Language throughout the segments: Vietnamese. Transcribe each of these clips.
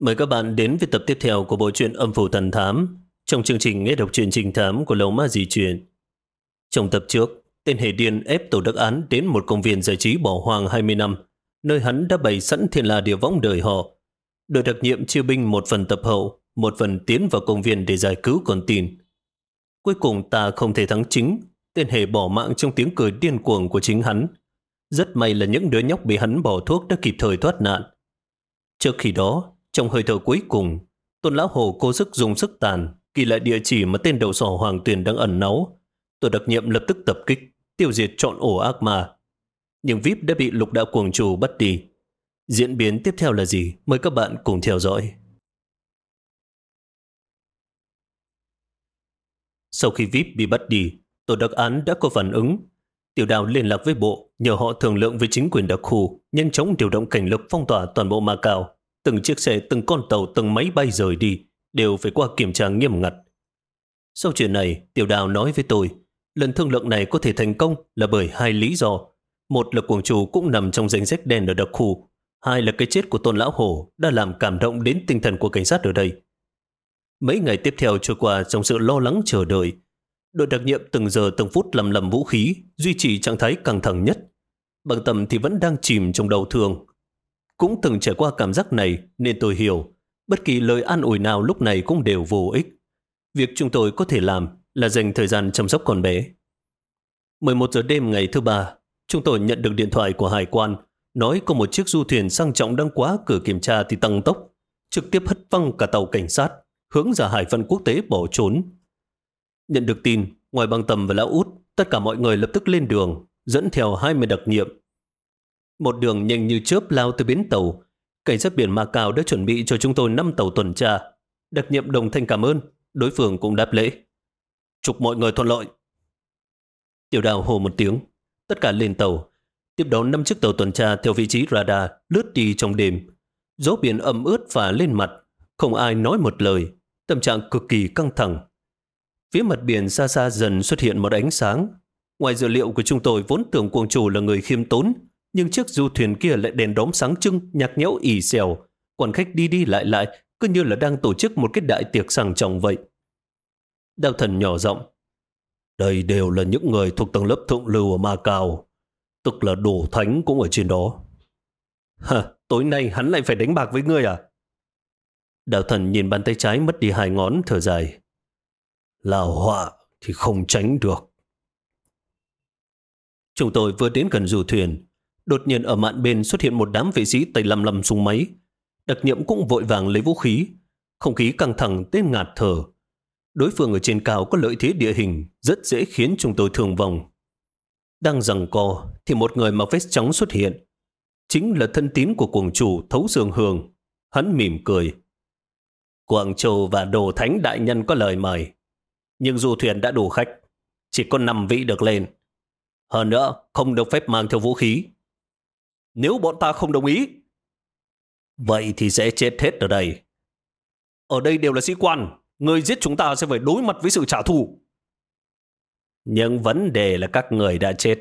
Mời các bạn đến với tập tiếp theo của bộ truyện Âm Phủ Thần Thám trong chương trình nghe đọc truyện trình thám của Lầu Ma Dị Truyện. Trong tập trước, tên hề điên ép Tổ Đắc Án đến một công viên giải trí bỏ hoang 20 năm, nơi hắn đã bày sẵn thiên la địa võng đời họ. Đội đặc nhiệm chia binh một phần tập hậu, một phần tiến vào công viên để giải cứu con tin. Cuối cùng ta không thể thắng chính, tên hề bỏ mạng trong tiếng cười điên cuồng của chính hắn. Rất may là những đứa nhóc bị hắn bỏ thuốc đã kịp thời thoát nạn. Trước khi đó, trong hơi thở cuối cùng, Tôn Lão Hồ cố sức dùng sức tàn, ghi lại địa chỉ mà tên đầu sỏ Hoàng Tuyền đang ẩn náu. Tổ đặc nhiệm lập tức tập kích, tiêu diệt trọn ổ ác ma. Nhưng VIP đã bị Lục Đạo Cuồng Chủ bắt đi. Diễn biến tiếp theo là gì? Mời các bạn cùng theo dõi. Sau khi VIP bị bắt đi, Tổ đặc án đã có phản ứng. Tiểu Đào liên lạc với bộ, nhờ họ thương lượng với chính quyền đặc khu, nhanh chóng điều động cảnh lực phong tỏa toàn bộ Ma Cao. Từng chiếc xe, từng con tàu, từng máy bay rời đi đều phải qua kiểm tra nghiêm ngặt. Sau chuyện này, Tiểu Đào nói với tôi, lần thương lượng này có thể thành công là bởi hai lý do. Một là Cuồng Chủ cũng nằm trong danh sách đen ở đặc khu. Hai là cái chết của Tôn Lão Hổ đã làm cảm động đến tinh thần của cảnh sát ở đây. Mấy ngày tiếp theo trôi qua trong sự lo lắng chờ đợi. Đội đặc nhiệm từng giờ từng phút lầm vũ khí, duy trì trạng thái căng thẳng nhất. Bằng Tầm thì vẫn đang chìm trong đau thương. Cũng từng trải qua cảm giác này nên tôi hiểu, bất kỳ lời an ủi nào lúc này cũng đều vô ích. Việc chúng tôi có thể làm là dành thời gian chăm sóc con bé. 11 giờ đêm ngày thứ ba, chúng tôi nhận được điện thoại của hải quan, nói có một chiếc du thuyền sang trọng đang quá cửa kiểm tra thì tăng tốc, trực tiếp hất văng cả tàu cảnh sát, hướng ra hải phận quốc tế bỏ trốn. Nhận được tin, ngoài Bằng Tầm và Lão Út, tất cả mọi người lập tức lên đường, dẫn theo 20 đặc nhiệm. Một đường nhanh như chớp lao tới bến tàu. Cảnh sát biển Ma Cao đã chuẩn bị cho chúng tôi 5 tàu tuần tra. Đặc nhiệm đồng thanh cảm ơn, đối phương cũng đáp lễ. Chúc mọi người thuận lợi. Tiểu Đào hô một tiếng, tất cả lên tàu. Tiếp đó 5 chiếc tàu tuần tra theo vị trí radar lướt đi trong đêm. Gió biển ẩm ướt phả lên mặt, không ai nói một lời, tâm trạng cực kỳ căng thẳng. Phía mặt biển xa xa dần xuất hiện một ánh sáng. Ngoài dự liệu của chúng tôi vốn tưởng Cuồng Chủ là người khiêm tốn, nhưng chiếc du thuyền kia lại đèn đóm sáng trưng, nhạc nhẽo ì xèo. Quan khách đi đi lại cứ như là đang tổ chức một cái đại tiệc sang trọng vậy. Đao Thần nhỏ giọng, đây đều là những người thuộc tầng lớp thượng lưu ở Ma Cao, tức là Đồ Thánh cũng ở trên đó. Hả, tối nay hắn lại phải đánh bạc với ngươi à? Đao Thần nhìn bàn tay trái mất đi 2 ngón, thở dài. Là họa thì không tránh được. Chúng tôi vừa đến gần du thuyền, đột nhiên ở mạn bên xuất hiện một đám vệ sĩ tay lăm súng máy. Đặc nhiệm cũng vội vàng lấy vũ khí. Không khí căng thẳng đến ngạt thở. Đối phương ở trên cao có lợi thế địa hình, rất dễ khiến chúng tôi thương vong. Đang giằng co thì một người mặc vest trắng xuất hiện. Chính là thân tín của Cuồng Chủ Thấu Dương Hương. Hắn mỉm cười. Quảng Châu và Đồ Thánh đại nhân có lời mời, nhưng du thuyền đã đủ khách, chỉ có 5 vị được lên. Hơn nữa, không được phép mang theo vũ khí. Nếu bọn ta không đồng ý, vậy thì sẽ chết hết ở đây. Ở đây đều là sĩ quan, người giết chúng ta sẽ phải đối mặt với sự trả thù. Nhưng vấn đề là các người đã chết.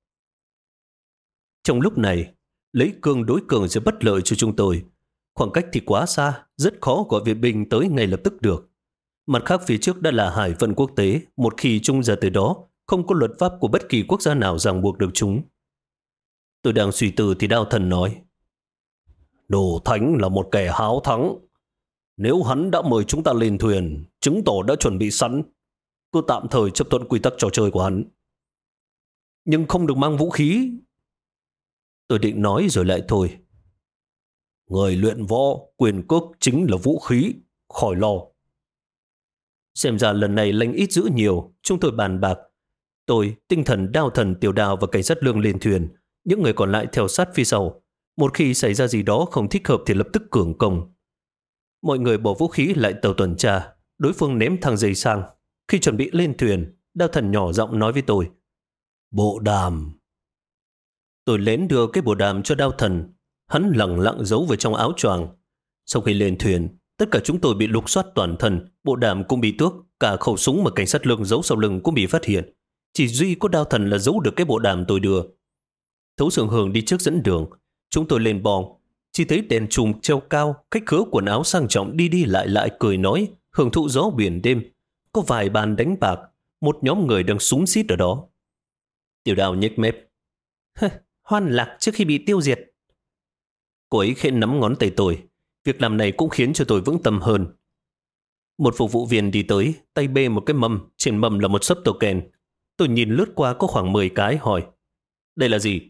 Trong lúc này, lấy cương đối cường sẽ bất lợi cho chúng tôi. Khoảng cách thì quá xa, rất khó gọi viện binh tới ngay lập tức được. Mặt khác phía trước đã là hải phận quốc tế, một khi trung ra từ đó, không có luật pháp của bất kỳ quốc gia nào ràng buộc được chúng. Tôi đang suy tư thì Đao Thần nói, Đồ Thánh là một kẻ háo thắng. Nếu hắn đã mời chúng ta lên thuyền, chứng tỏ đã chuẩn bị sẵn. Cứ tạm thời chấp thuận quy tắc trò chơi của hắn. Nhưng không được mang vũ khí. Tôi định nói rồi lại thôi. Người luyện võ, quyền cước chính là vũ khí, khỏi lo. Xem ra lần này lãnh ít giữ nhiều, chúng tôi bàn bạc. Tôi, Tinh Thần, Đao Thần, Tiểu Đào và cảnh sát Lương lên thuyền. Những người còn lại theo sát phía sau. Một khi xảy ra gì đó không thích hợp thì lập tức cưỡng công. Mọi người bỏ vũ khí lại tàu tuần tra. Đối phương ném thang dây sang. Khi chuẩn bị lên thuyền, Đao Thần nhỏ giọng nói với tôi, bộ đàm. Tôi lén đưa cái bộ đàm cho Đao Thần. Hắn lẳng lặng giấu vào trong áo choàng. Sau khi lên thuyền, tất cả chúng tôi bị lục soát toàn thân, bộ đàm cũng bị tước, cả khẩu súng mà cảnh sát Lương giấu sau lưng cũng bị phát hiện. Chỉ duy có Đao Thần là giấu được cái bộ đàm tôi đưa. Thấu Dương Hương đi trước dẫn đường. Chúng tôi lên bong. chỉ thấy đèn chùm treo cao, khách khứa quần áo sang trọng đi đi lại lại cười nói, hưởng thụ gió biển đêm. Có vài bàn đánh bạc, một nhóm người đang súng xít ở đó. Tiểu Đào nhếch mép. Hoan lạc trước khi bị tiêu diệt. Cô ấy khẽ nắm ngón tay tôi. Việc làm này cũng khiến cho tôi vững tâm hơn. Một phục vụ viên đi tới, tay bê một cái mâm, trên mâm là một sấp token. Tôi nhìn lướt qua có khoảng 10 cái hỏi. Đây là gì?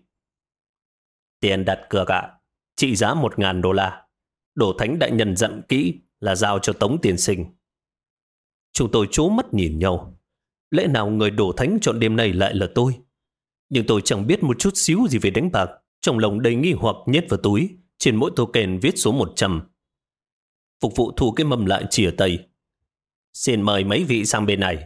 Tiền đặt cược ạ. Trị giá 1.000 đô la. Đổ Thánh đại nhân dặn kỹ là giao cho Tống tiên sinh. Chúng tôi trố mắt nhìn nhau. Lẽ nào người Đổ Thánh chọn đêm này lại là tôi? Nhưng tôi chẳng biết một chút xíu gì về đánh bạc. Trong lòng đầy nghi hoặc nhét vào túi. Trên mỗi token viết số 100. Phục vụ thu cái mâm lại chìa tay. Xin mời mấy vị sang bên này.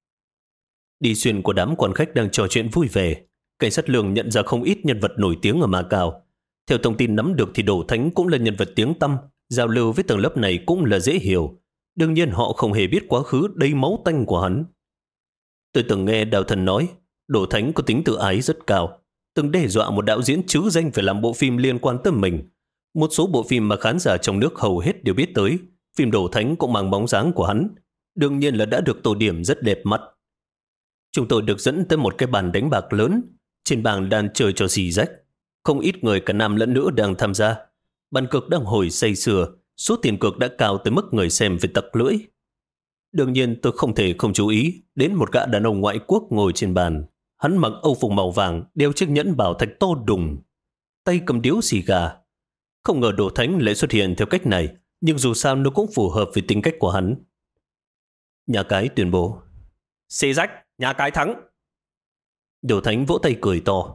Đi xuyên của đám quan khách đang trò chuyện vui vẻ. Cảnh sát Lương nhận ra không ít nhân vật nổi tiếng ở Macau. Theo thông tin nắm được thì Đổ Thánh cũng là nhân vật tiếng tăm. Giao lưu với tầng lớp này cũng là dễ hiểu. Đương nhiên họ không hề biết quá khứ đầy máu tanh của hắn. Tôi từng nghe Đào Thần nói Đổ Thánh có tính tự ái rất cao. Từng đe dọa một đạo diễn trứ danh phải làm bộ phim liên quan tới mình. Một số bộ phim mà khán giả trong nước hầu hết đều biết tới. Phim Đổ Thánh cũng mang bóng dáng của hắn. Đương nhiên là đã được tô điểm rất đẹp mắt. Chúng tôi được dẫn tới một cái bàn đánh bạc lớn. Trên bàn đang chơi trò xì rách. Không ít người cả nam lẫn nữ đang tham gia. Bàn cược đang hồi say sưa. Số tiền cược đã cao tới mức người xem phải tặc lưỡi. Đương nhiên tôi không thể không chú ý đến một gã đàn ông ngoại quốc ngồi trên bàn. Hắn mặc âu phục màu vàng, đeo chiếc nhẫn bảo thạch to đùng, tay cầm điếu xì gà. Không ngờ Đổ Thánh lại xuất hiện theo cách này, nhưng dù sao nó cũng phù hợp với tính cách của hắn. Nhà cái tuyên bố. Xì rách, nhà cái thắng. Đổ Thánh vỗ tay cười to.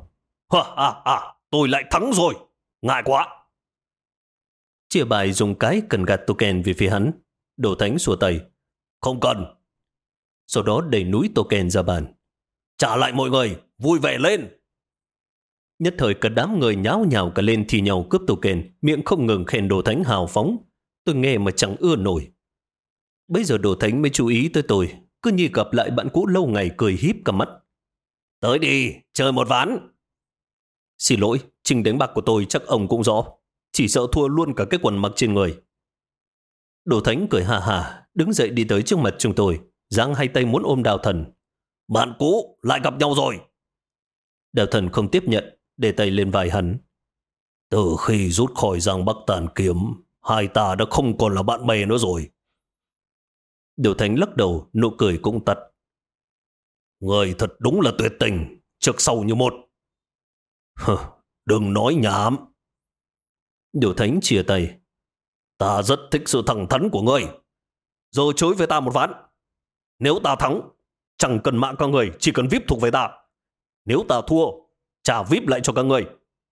Tôi lại thắng rồi, ngại quá. Chia bài dùng cái cần gạt token về phía hắn. Đổ Thánh xua tay. Không cần. Sau đó đẩy núi token ra bàn. Trả lại mọi người, vui vẻ lên. Nhất thời cả đám người nháo nhào cả lên thì nhau cướp token, miệng không ngừng khen Đổ Thánh hào phóng. Tôi nghe mà chẳng ưa nổi. Bây giờ Đổ Thánh mới chú ý tới tôi, cứ như gặp lại bạn cũ lâu ngày, cười híp cả mắt. Tới đi, chơi một ván. Xin lỗi, trình đánh bạc của tôi chắc ông cũng rõ. Chỉ sợ thua luôn cả cái quần mặc trên người. Đổ Thánh cười hà hà, đứng dậy đi tới trước mặt chúng tôi, giang hai tay muốn ôm Đào Thần. Bạn cũ lại gặp nhau rồi. Đào Thần không tiếp nhận, để tay lên vai hắn. Từ khi rút khỏi Giang Bắc Tàn Kiếm, hai ta đã không còn là bạn bè nữa rồi. Đổ Thánh lắc đầu, nụ cười cũng tắt. Người thật đúng là tuyệt tình, trước sau như một. Đừng nói nhảm. Đổ Thánh chia tay. Ta rất thích sự thẳng thắn của ngươi. Giờ chối với ta một ván. Nếu ta thắng, chẳng cần mạng các người, chỉ cần VIP thuộc về ta. Nếu ta thua, trả VIP lại cho các người.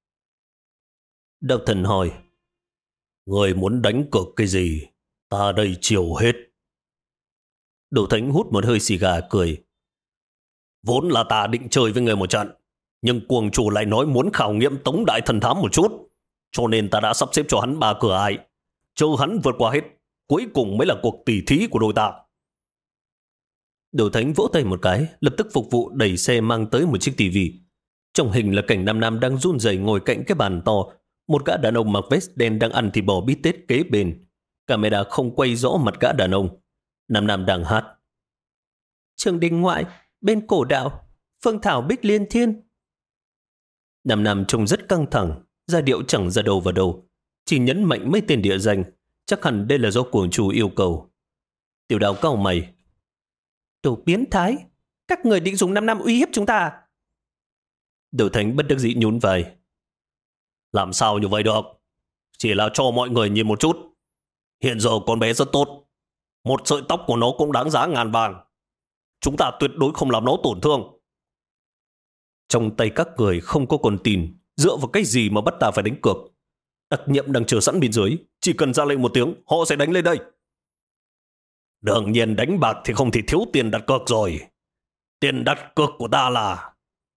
Đào Thần hỏi. Người muốn đánh cược cái gì? Ta đây chiều hết. Đổ Thánh hút một hơi xì gà cười. Vốn là ta định chơi với người một trận, nhưng cuồng chủ lại nói muốn khảo nghiệm Tống Đại Thần Thám một chút, cho nên ta đã sắp xếp cho hắn 3 cửa ải. Chờ hắn vượt qua hết, cuối cùng mới là cuộc tỉ thí của đôi ta. Đổ Thánh vỗ tay một cái, lập tức phục vụ đẩy xe mang tới một chiếc tivi. Trong hình là cảnh Nam đang run rẩy ngồi cạnh cái bàn to. Một gã đàn ông mặc vest đen đang ăn thịt bò bít tết kế bên. Camera không quay rõ mặt gã đàn ông. Nam đang hát. Trường Đình Ngoại, bên cổ đạo, Phương Thảo Bích Liên Thiên. Nam trông rất căng thẳng, giai điệu chẳng ra đầu vào đầu, chỉ nhấn mạnh mấy tên địa danh. Chắc hẳn đây là do cuồng chủ yêu cầu. Tiểu Đào cau mày. Đồ biến thái, các người định dùng 5 năm uy hiếp chúng ta. Đổ Thánh bất đắc dĩ nhún vai. Làm sao như vậy được? Chỉ là cho mọi người nhìn một chút. Hiện giờ con bé rất tốt. Một sợi tóc của nó cũng đáng giá ngàn vàng. Chúng ta tuyệt đối không làm nó tổn thương. Trong tay các người không có con tin. Dựa vào cái gì mà bắt ta phải đánh cược? Đặc nhiệm đang chờ sẵn bên dưới. Chỉ cần ra lệnh một tiếng, họ sẽ đánh lên đây. Đương nhiên đánh bạc thì không thể thiếu tiền đặt cược rồi. Tiền đặt cược của ta là...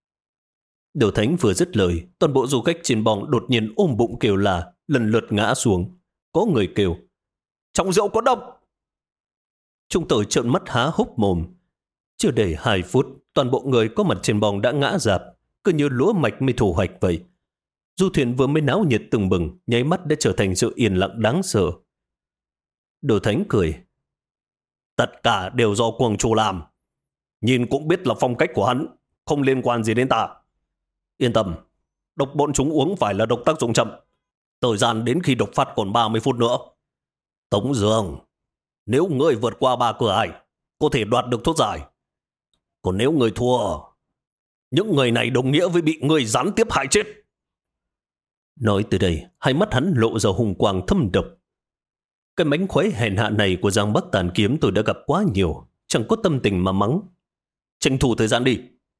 Đổ Thánh vừa dứt lời, toàn bộ du khách trên bong đột nhiên ôm bụng kêu là, lần lượt ngã xuống. Có người kêu, trong rượu có độc. Chúng tôi trợn mắt há hốc mồm. Chưa đầy 2 phút, toàn bộ người có mặt trên bong đã ngã rạp, cứ như lúa mạch mới thu hoạch vậy. Du thuyền vừa mới náo nhiệt tưng bừng, nháy mắt đã trở thành sự yên lặng đáng sợ. Đồ Thánh cười. Tất cả đều do Quang Chu làm. Nhìn cũng biết là phong cách của hắn, không liên quan gì đến ta. Yên tâm, độc bọn chúng uống phải là độc tác dụng chậm. Thời gian đến khi độc phát còn 30 phút nữa. Tống Dương, nếu ngươi vượt qua 3 cửa ải, có thể đoạt được thuốc giải. Còn nếu ngươi thua, những người này đồng nghĩa với bị ngươi gián tiếp hại chết. Nói từ đây, hai mắt hắn lộ ra hùng quang thâm độc. Cái mánh khóe hèn hạ này của Giang Bắc Tàn Kiếm tôi đã gặp quá nhiều, chẳng có tâm tình mà mắng. Tranh thủ thời gian đi.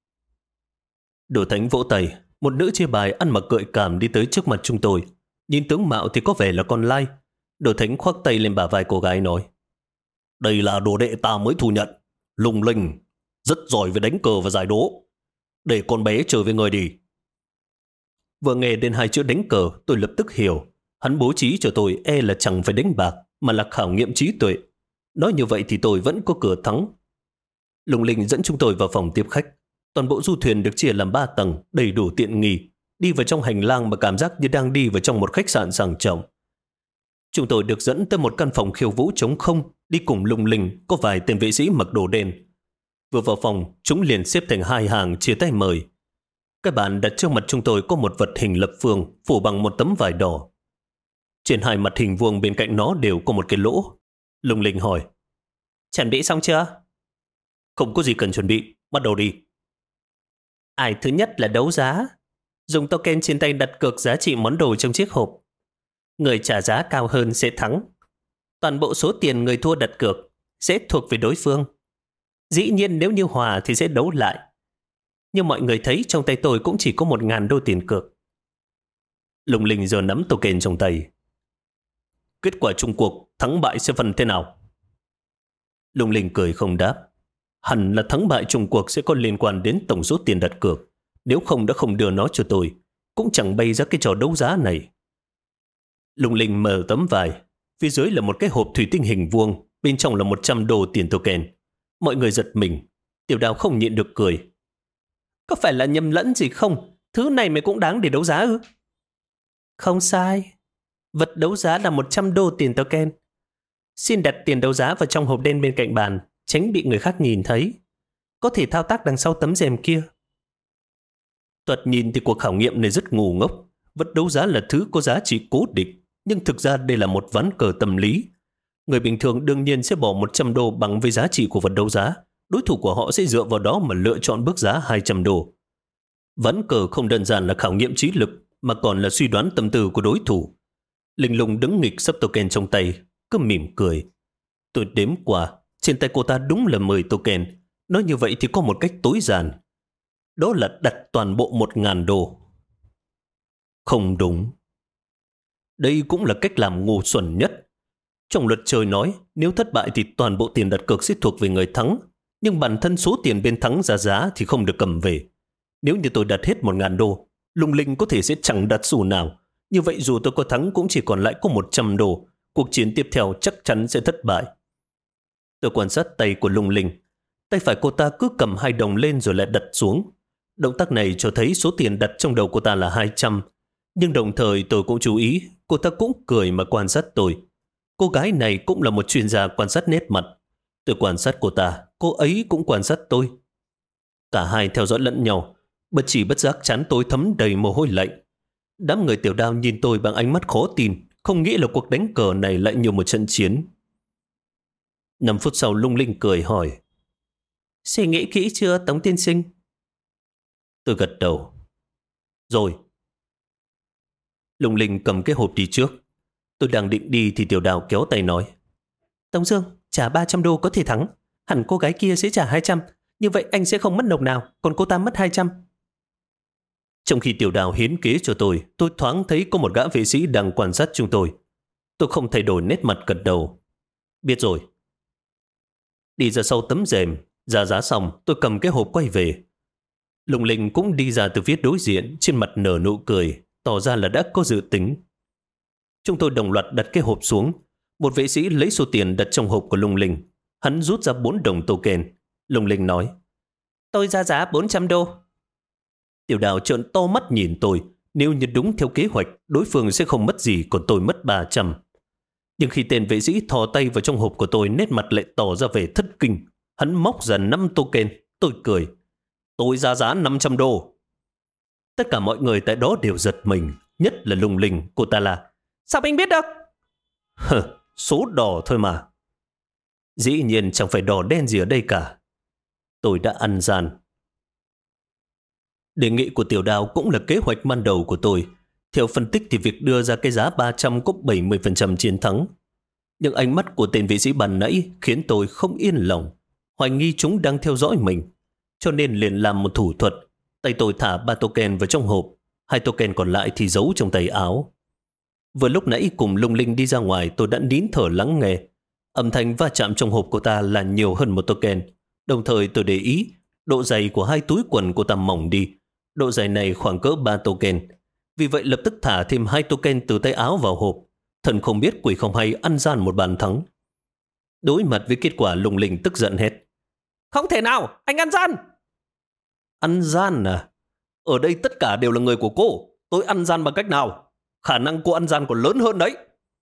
Đồ Thánh vỗ tay, một nữ chia bài ăn mặc gợi cảm đi tới trước mặt chúng tôi. Nhìn tướng mạo thì có vẻ là con lai. Đồ Thánh khoác tay lên bả vai cô gái nói. Đây là đồ đệ ta mới thu nhận. Lung linh, rất giỏi về đánh cờ và giải đố. Để con bé trở về người đi. Vừa nghe đến hai chữ đánh cờ, tôi lập tức hiểu. Hắn bố trí cho tôi là chẳng phải đánh bạc, mà là khảo nghiệm trí tuệ. Nói như vậy thì tôi vẫn có cửa thắng. Lung linh dẫn chúng tôi vào phòng tiếp khách. Toàn bộ du thuyền được chia làm 3 tầng, đầy đủ tiện nghi. Đi vào trong hành lang mà cảm giác như đang đi vào trong một khách sạn sang trọng. Chúng tôi được dẫn tới một căn phòng khiêu vũ trống không, đi cùng Lung linh có vài tên vệ sĩ mặc đồ đen. Vừa vào phòng, chúng liền xếp thành 2 hàng chia tay mời. Cái bàn đặt trước mặt chúng tôi có một vật hình lập phương phủ bằng một tấm vải đỏ. Trên 2 mặt hình vuông bên cạnh nó đều có một cái lỗ. Lung linh hỏi. Chuẩn bị xong chưa? Không có gì cần chuẩn bị, bắt đầu đi. Ai thứ nhất là đấu giá. Dùng token trên tay đặt cược giá trị món đồ trong chiếc hộp. Người trả giá cao hơn sẽ thắng. Toàn bộ số tiền người thua đặt cược sẽ thuộc về đối phương. Dĩ nhiên nếu như hòa thì sẽ đấu lại. Nhưng mọi người thấy trong tay tôi cũng chỉ có 1.000 đô tiền cược. Lung linh giờ nắm token trong tay. Kết quả chung cuộc thắng bại sẽ phân thế nào? Lung linh cười không đáp. Hẳn là thắng bại chung cuộc sẽ có liên quan đến tổng số tiền đặt cược. Nếu không đã không đưa nó cho tôi, cũng chẳng bày ra cái trò đấu giá này. Lung linh mở tấm vải. Phía dưới là một cái hộp thủy tinh hình vuông, bên trong là 100 đô tiền token. Mọi người giật mình. Tiểu Đào không nhịn được cười. Có phải là nhầm lẫn gì không? Thứ này mày cũng đáng để đấu giá ư? Không sai. Vật đấu giá là 100 đô tiền token. Xin đặt tiền đấu giá vào trong hộp đen bên cạnh bàn, tránh bị người khác nhìn thấy. Có thể thao tác đằng sau tấm rèm kia. Tuật nhìn thì cuộc khảo nghiệm này rất ngu ngốc. Vật đấu giá là thứ có giá trị cố định, nhưng thực ra đây là một ván cờ tâm lý. Người bình thường đương nhiên sẽ bỏ 100 đô bằng với giá trị của vật đấu giá. Đối thủ của họ sẽ dựa vào đó mà lựa chọn bước giá 200 đô. Ván cờ không đơn giản là khảo nghiệm trí lực, mà còn là suy đoán tâm tư của đối thủ. Linh Lung đứng nghịch sắp token trong tay, cứ mỉm cười. Tôi đếm qua, trên tay cô ta đúng là 10 token. Nói như vậy thì có một cách tối giản. Đó là đặt toàn bộ 1.000 đô. Không đúng. Đây cũng là cách làm ngu xuẩn nhất. Trong luật chơi nói, nếu thất bại thì toàn bộ tiền đặt cược sẽ thuộc về người thắng. Nhưng bản thân số tiền bên thắng ra giá thì không được cầm về. Nếu như tôi đặt hết 1.000 đô, Lung linh có thể sẽ chẳng đặt xu nào. Như vậy dù tôi có thắng cũng chỉ còn lại có 100 đô. Cuộc chiến tiếp theo chắc chắn sẽ thất bại. Tôi quan sát tay của Lung linh. Tay phải cô ta cứ cầm 2 đồng lên rồi lại đặt xuống. Động tác này cho thấy số tiền đặt trong đầu cô ta là 200. Nhưng đồng thời tôi cũng chú ý, cô ta cũng cười mà quan sát tôi. Cô gái này cũng là một chuyên gia quan sát nét mặt. Tôi quan sát cô ta, cô ấy cũng quan sát tôi. Cả hai theo dõi lẫn nhau, bất chỉ bất giác trán tôi thấm đầy mồ hôi lạnh. Đám người Tiểu Đao nhìn tôi bằng ánh mắt khó tin, không nghĩ là cuộc đánh cờ này lại như một trận chiến. 5 phút sau Lung linh cười hỏi. Suy nghĩ kỹ chưa Tống tiên sinh? Tôi gật đầu. Rồi. Lung linh cầm cái hộp đi trước. Tôi đang định đi thì Tiểu Đào kéo tay nói. Tống Dương, trả 300 đô có thể thắng. Hẳn cô gái kia sẽ trả 200. Như vậy anh sẽ không mất đồng nào, còn cô ta mất 200. Trong khi Tiểu Đào hiến kế cho tôi thoáng thấy có một gã vệ sĩ đang quan sát chúng tôi. Tôi không thay đổi nét mặt gật đầu. Biết rồi. Đi ra sau tấm rèm, ra giá xong tôi cầm cái hộp quay về. Lung linh cũng đi ra từ phía đối diện, trên mặt nở nụ cười, tỏ ra là đã có dự tính. Chúng tôi đồng loạt đặt cái hộp xuống. Một vệ sĩ lấy số tiền đặt trong hộp của Lung linh. Hắn rút ra 4 đồng token. Lung linh nói. Tôi ra giá 400 đô. Tiểu Đào trợn to mắt nhìn tôi. Nếu như đúng theo kế hoạch, đối phương sẽ không mất gì, còn tôi mất 300. Nhưng khi tên vệ sĩ thò tay vào trong hộp của tôi, nét mặt lại tỏ ra vẻ thất kinh. Hắn móc ra 5 token. Tôi cười. Tôi ra giá 500 đô. Tất cả mọi người tại đó đều giật mình, nhất là Lung Linh. Cô ta là: sao anh biết được? Số đỏ thôi mà. Dĩ nhiên chẳng phải đỏ đen gì ở đây cả. Tôi đã ăn gian. Đề nghị của Tiểu Đào cũng là kế hoạch ban đầu của tôi. Theo phân tích thì việc đưa ra cái giá 300 có 70% chiến thắng. Nhưng ánh mắt của tên vệ sĩ ban nãy khiến tôi không yên lòng. Hoài nghi chúng đang theo dõi mình. Cho nên liền làm một thủ thuật. Tay tôi thả 3 token vào trong hộp. 2 token còn lại thì giấu trong tay áo. Vừa lúc nãy cùng Lung Linh đi ra ngoài, tôi đã nín thở lắng nghe. Âm thanh va chạm trong hộp của ta là nhiều hơn 1 token. Đồng thời tôi để ý độ dày của 2 túi quần của ta mỏng đi. Độ dày này khoảng cỡ 3 token. Vì vậy lập tức thả thêm 2 token từ tay áo vào hộp. Thần không biết quỷ không hay, ăn gian một bàn thắng. Đối mặt với kết quả, Lung Linh tức giận hét: không thể nào, anh ăn gian! Ăn gian à? Ở đây tất cả đều là người của cô. Tôi ăn gian bằng cách nào? Khả năng cô ăn gian còn lớn hơn đấy.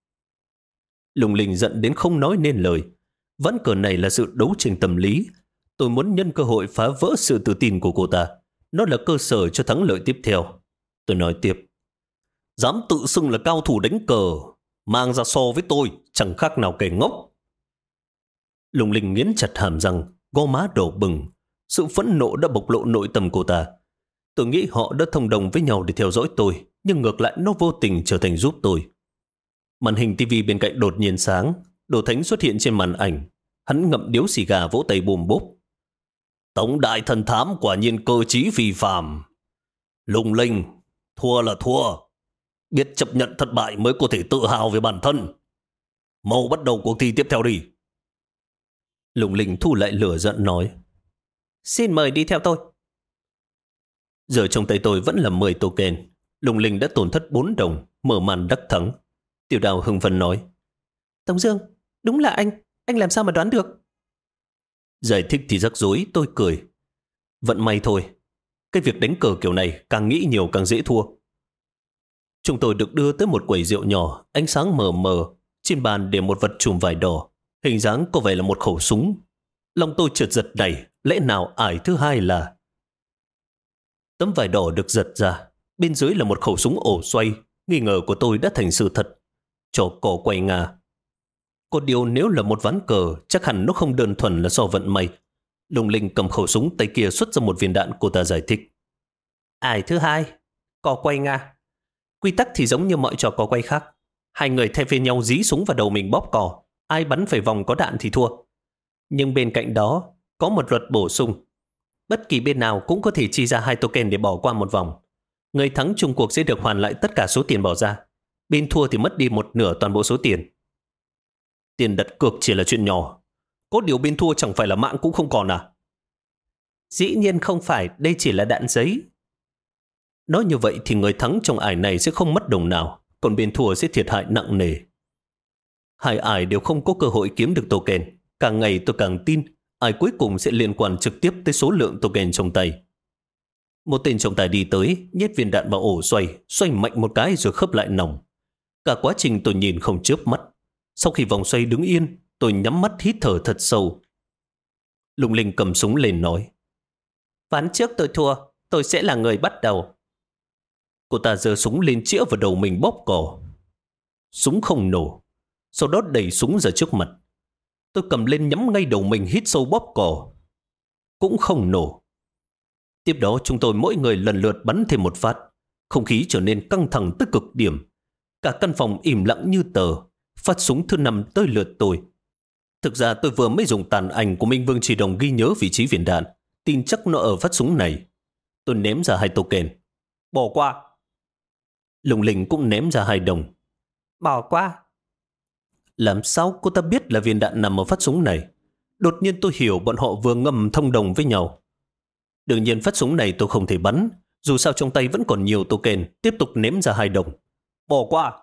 Lung Linh giận đến không nói nên lời. Ván cờ này là sự đấu tranh tâm lý. Tôi muốn nhân cơ hội phá vỡ sự tự tin của cô ta. Nó là cơ sở cho thắng lợi tiếp theo. Tôi nói tiếp: dám tự xưng là cao thủ đánh cờ, mang ra so với tôi chẳng khác nào kẻ ngốc. Lung Linh nghiến chặt hàm răng, gò má đỏ bừng. Sự phẫn nộ đã bộc lộ nội tâm cô ta. Tôi nghĩ họ đã thông đồng với nhau để theo dõi tôi, nhưng ngược lại nó vô tình trở thành giúp tôi. Màn hình tivi bên cạnh đột nhiên sáng. Đồ Thánh xuất hiện trên màn ảnh. Hắn ngậm điếu xì gà vỗ tay bùm bốp. Tổng đại thần thám quả nhiên cơ trí phi phàm. Lung Linh, thua là thua. Biết chấp nhận thất bại mới có thể tự hào về bản thân. Mau bắt đầu cuộc thi tiếp theo đi. Lung Linh thu lại lửa giận nói: xin mời đi theo tôi. Giờ trong tay tôi vẫn là 10 token. Lung Linh đã tổn thất 4 đồng, mở màn đắc thắng. Tiểu Đào hưng phấn nói: Tống Dương, đúng là anh làm sao mà đoán được? Giải thích thì rắc rối, tôi cười. Vận may thôi. Cái việc đánh cờ kiểu này càng nghĩ nhiều càng dễ thua. Chúng tôi được đưa tới một quầy rượu nhỏ, ánh sáng mờ mờ. Trên bàn để một vật chùm vải đỏ, hình dáng có vẻ là một khẩu súng. Lòng tôi chợt giật này, lẽ nào ải thứ hai là... Tấm vải đỏ được giật ra, bên dưới là một khẩu súng ổ xoay. Nghi ngờ của tôi đã thành sự thật. Trò cỏ quay ngà. Có điều nếu là một ván cờ, chắc hẳn nó không đơn thuần là do vận may. Lung Linh cầm khẩu súng, tay kia xuất ra một viên đạn. Cô ta giải thích: ải thứ hai, cò quay ngà. Quy tắc thì giống như mọi trò cò quay khác. Hai người thay phiên nhau dí súng vào đầu mình bóp cò. Ai bắn phải vòng có đạn thì thua. Nhưng bên cạnh đó có một luật bổ sung. Bất kỳ bên nào cũng có thể chi ra 2 token để bỏ qua một vòng. Người thắng chung cuộc sẽ được hoàn lại tất cả số tiền bỏ ra. Bên thua thì mất đi một nửa toàn bộ số tiền. Tiền đặt cược chỉ là chuyện nhỏ. Có điều bên thua chẳng phải là mạng cũng không còn à? Dĩ nhiên không phải, đây chỉ là đạn giấy. Nói như vậy thì người thắng trong ải này sẽ không mất đồng nào, còn bên thua sẽ thiệt hại nặng nề. Hai ải đều không có cơ hội kiếm được token. Càng ngày tôi càng tin ải cuối cùng sẽ liên quan trực tiếp tới số lượng token trong tay. Một tên trọng tài đi tới, nhét viên đạn vào ổ xoay, xoay mạnh một cái rồi khớp lại nòng. Cả quá trình tôi nhìn không chớp mắt. Sau khi vòng xoay đứng yên, tôi nhắm mắt hít thở thật sâu. Lung Linh cầm súng lên nói: ván trước tôi thua, tôi sẽ là người bắt đầu. Cô ta giơ súng lên chĩa vào đầu mình bóp cò. Súng không nổ. Sau đó đẩy súng ra trước mặt. Tôi cầm lên nhắm ngay đầu mình, hít sâu bóp cò. Cũng không nổ. Tiếp đó chúng tôi mỗi người lần lượt bắn thêm một phát. Không khí trở nên căng thẳng tới cực điểm. Cả căn phòng im lặng như tờ. Phát súng thứ 5 tới lượt tôi. Thực ra tôi vừa mới dùng tàn ảnh của Minh Vương Chỉ Đồng ghi nhớ vị trí viên đạn. Tin chắc nó ở phát súng này. Tôi ném ra 2 token. Bỏ qua. Lung Linh cũng ném ra 2 đồng. Bỏ qua. Làm sao cô ta biết là viên đạn nằm ở phát súng này? Đột nhiên tôi hiểu bọn họ vừa ngầm thông đồng với nhau. Đương nhiên phát súng này tôi không thể bắn. Dù sao trong tay vẫn còn nhiều token. Tiếp tục ném ra 2 đồng. Bỏ qua.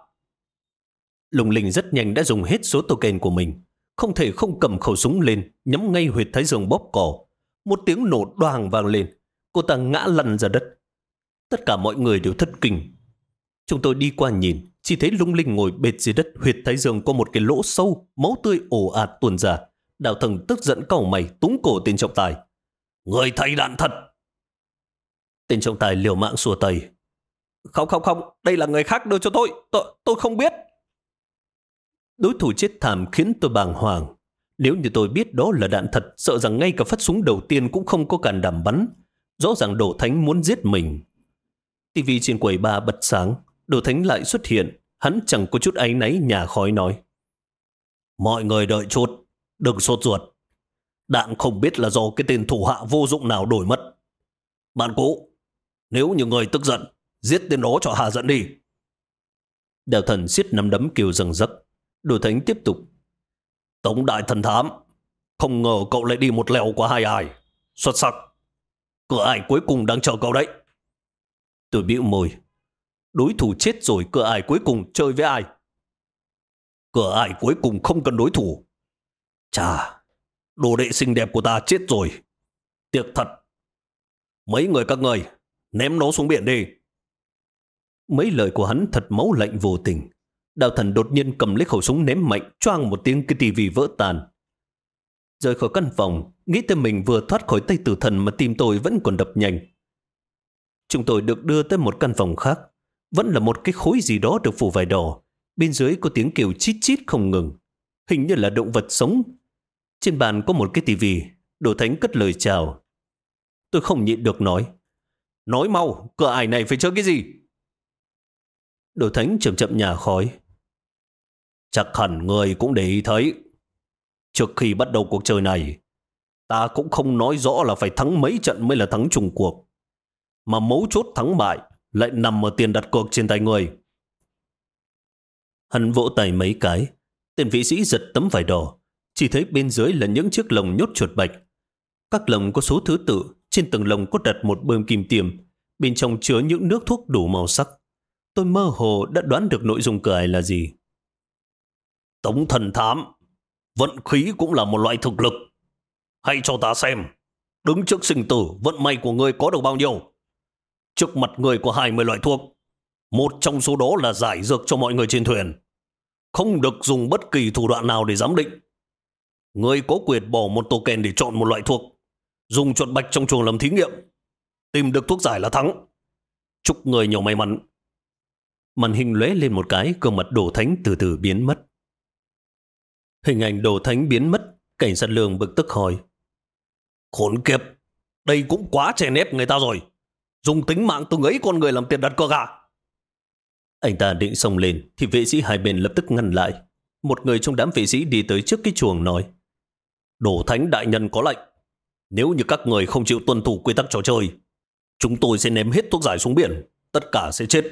Lung Linh rất nhanh đã dùng hết số token của mình. Không thể không cầm khẩu súng lên, nhắm ngay huyệt thái dương bóp cò. Một tiếng nổ đoàng vang lên. Cô ta ngã lăn ra đất. Tất cả mọi người đều thất kinh. Chúng tôi đi qua nhìn, chỉ thấy lung linh ngồi bệt dưới đất, huyệt thái dương có một cái lỗ sâu, máu tươi ồ ạt tuôn ra. Đạo Thần tức giận cau mày túm cổ tên trọng tài. Người thầy đạn thật! Tên trọng tài liều mạng xua tay. Không, đây là người khác đưa cho tôi không biết. Đối thủ chết thảm khiến tôi bàng hoàng. Nếu như tôi biết đó là đạn thật, sợ rằng ngay cả phát súng đầu tiên cũng không có can đảm bắn. Rõ ràng Đỗ Thánh muốn giết mình. Tivi trên quầy bar bật sáng, Đỗ Thánh lại xuất hiện. Hắn chẳng có chút áy náy nhả khói nói. Mọi người đợi chút, đừng sốt ruột. Đạn không biết là do cái tên thủ hạ vô dụng nào đổi mất. Bạn cũ, nếu như người tức giận, giết tên đó cho hạ giận đi. Đạo Thần siết nắm đấm kêu răng rắc. Đỗ Thánh tiếp tục. Tống đại thần thám, không ngờ cậu lại đi một lèo qua hai ai. Xuất sắc. Cửa ải cuối cùng đang chờ cậu đấy. Tôi bĩu môi. Đối thủ chết rồi, cửa ải cuối cùng chơi với ai? Cửa ải cuối cùng không cần đối thủ. Chà, đồ đệ xinh đẹp của ta chết rồi. Tiếc thật. Mấy người các người, ném nó xuống biển đi. Mấy lời của hắn thật máu lạnh vô tình. Đạo Thần đột nhiên cầm lấy khẩu súng ném mạnh, choang một tiếng, cái tivi vỡ tan. Rời khỏi căn phòng, nghĩ tới mình vừa thoát khỏi tay tử thần mà tim tôi vẫn còn đập nhanh. Chúng tôi được đưa tới một căn phòng khác, vẫn là một cái khối gì đó được phủ vải đỏ. Bên dưới có tiếng kêu chít chít không ngừng, hình như là động vật sống. Trên bàn có một cái tivi. Đỗ Thánh cất lời chào. Tôi không nhịn được nói. Nói mau, cửa ải này phải chơi cái gì? Đỗ Thánh chậm chậm nhả khói. Chắc hẳn người cũng để ý thấy. Trước khi bắt đầu cuộc chơi này, ta cũng không nói rõ là phải thắng mấy trận mới là thắng chung cuộc. Mà mấu chốt thắng bại lại nằm ở tiền đặt cược trên tay người. Hắn vỗ tay mấy cái. Tên vị sĩ giật tấm vải đỏ. Chỉ thấy bên dưới là những chiếc lồng nhốt chuột bạch. Các lồng có số thứ tự. Trên từng lồng có đặt một bơm kim tiêm. Bên trong chứa những nước thuốc đủ màu sắc. Tôi mơ hồ đã đoán được nội dung cửa ải là gì. Tống thần thám, vận khí cũng là một loại thực lực. Hãy cho ta xem, đứng trước sinh tử, vận may của ngươi có được bao nhiêu? Trước mặt người có 20 loại thuốc. Một trong số đó là giải dược cho mọi người trên thuyền. Không được dùng bất kỳ thủ đoạn nào để giám định. Ngươi có quyền bỏ một token để chọn một loại thuốc. Dùng chuột bạch trong chuồng làm thí nghiệm. Tìm được thuốc giải là thắng. Chúc người nhiều may mắn. Màn hình lóe lên một cái, gương mặt Đỗ Thánh từ từ biến mất. Hình ảnh Đỗ Thánh biến mất, cảnh sát Lương bực tức hỏi. Khốn kiếp, đây cũng quá chèn ép người ta rồi. Dùng tính mạng từng ấy con người làm tiền đặt cược à? Anh ta định xông lên thì vệ sĩ hai bên lập tức ngăn lại. Một người trong đám vệ sĩ đi tới trước cái chuồng nói. Đỗ Thánh đại nhân có lệnh. Nếu như các người không chịu tuân thủ quy tắc trò chơi, chúng tôi sẽ ném hết thuốc giải xuống biển. Tất cả sẽ chết.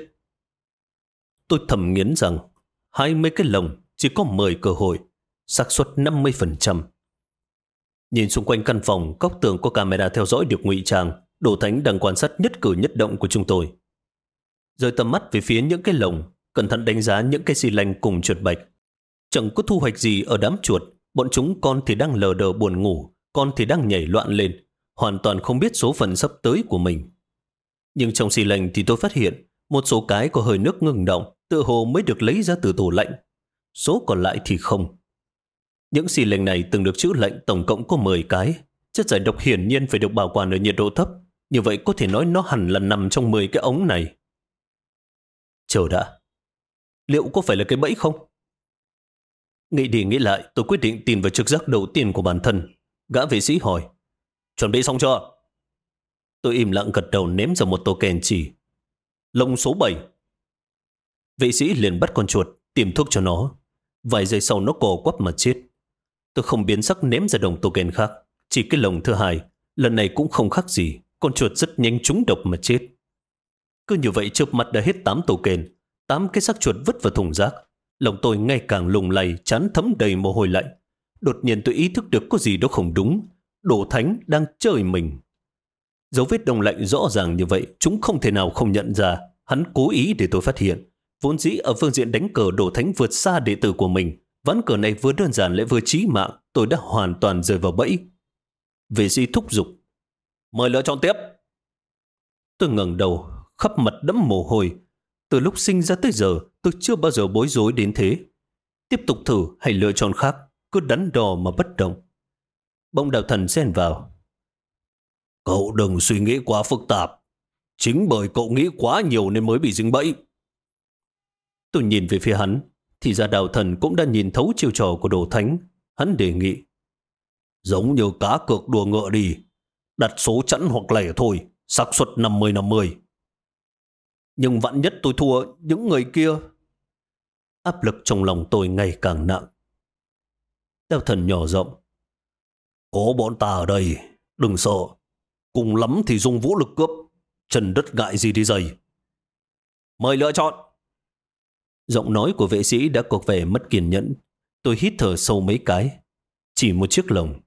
Tôi thầm nghiến rằng 20 cái lồng chỉ có 10 cơ hội, xác suất 50%. Nhìn xung quanh căn phòng, góc tường có camera theo dõi được ngụy trang. Đỗ Thánh đang quan sát nhất cử nhất động của chúng tôi. Rời tầm mắt về phía những cái lồng, cẩn thận đánh giá những cái xi lanh cùng chuột bạch. Chẳng có thu hoạch gì ở đám chuột. Bọn chúng con thì đang lờ đờ buồn ngủ, con thì đang nhảy loạn lên, hoàn toàn không biết số phận sắp tới của mình. Nhưng trong xi lanh thì tôi phát hiện một số cái có hơi nước ngừng động, tựa hồ mới được lấy ra từ tủ lạnh. Số còn lại thì không. Những xi lanh này từng được trữ lạnh tổng cộng có 10 cái. Chất giải độc hiển nhiên phải được bảo quản ở nhiệt độ thấp. Như vậy có thể nói nó hẳn là nằm trong 10 cái ống này. Chờ đã, liệu có phải là cái bẫy không? Nghĩ đi nghĩ lại, tôi quyết định tin vào trực giác đầu tiên của bản thân. Gã vệ sĩ hỏi, chuẩn bị xong chưa? Tôi im lặng gật đầu, ném ra một token chỉ. Lồng số 7. Vệ sĩ liền bắt con chuột, tìm thuốc cho nó. Vài giây sau nó cò quắp mà chết. Tôi không biến sắc ném ra đồng token khác. Chỉ cái lồng thứ hai, lần này cũng không khác gì. Con chuột rất nhanh trúng độc mà chết. Cứ như vậy chớp mắt đã hết 8 token. 8 cái xác chuột vứt vào thùng rác. Lòng tôi ngày càng lùng lay, trán thấm đầy mồ hôi lạnh. Đột nhiên tôi ý thức được có gì đó không đúng. Đỗ Thánh đang chơi mình. Dấu vết đông lạnh rõ ràng như vậy, chúng không thể nào không nhận ra. Hắn cố ý để tôi phát hiện. Vốn dĩ ở phương diện đánh cờ, Đỗ Thánh vượt xa đệ tử của mình. Ván cờ này vừa đơn giản lại vừa chí mạng. Tôi đã hoàn toàn rơi vào bẫy. Vệ sĩ thúc giục, mời lựa chọn tiếp. Tôi ngẩng đầu, khắp mặt đẫm mồ hôi. Từ lúc sinh ra tới giờ, tôi chưa bao giờ bối rối đến thế. Tiếp tục thử hay lựa chọn khác, cứ đắn đo mà bất động. Bỗng đạo thần xen vào. Cậu đừng suy nghĩ quá phức tạp. Chính bởi cậu nghĩ quá nhiều nên mới bị dính bẫy. Tôi nhìn về phía hắn, thì ra đạo thần cũng đã nhìn thấu chiêu trò của Đồ Thánh. Hắn đề nghị. Giống như cá cược đùa ngựa đi. Đặt số chẵn hoặc lẻ thôi, xác suất 50-50. Nhưng vạn nhất tôi thua những người kia. Áp lực trong lòng tôi ngày càng nặng. Đạo thần nhỏ giọng. Có bọn ta ở đây, đừng sợ. Cùng lắm thì dùng vũ lực cướp. Trần đất ngại gì đi giày. Mời lựa chọn. Giọng nói của vệ sĩ đã có vẻ mất kiên nhẫn. Tôi hít thở sâu mấy cái. Chỉ một chiếc lồng.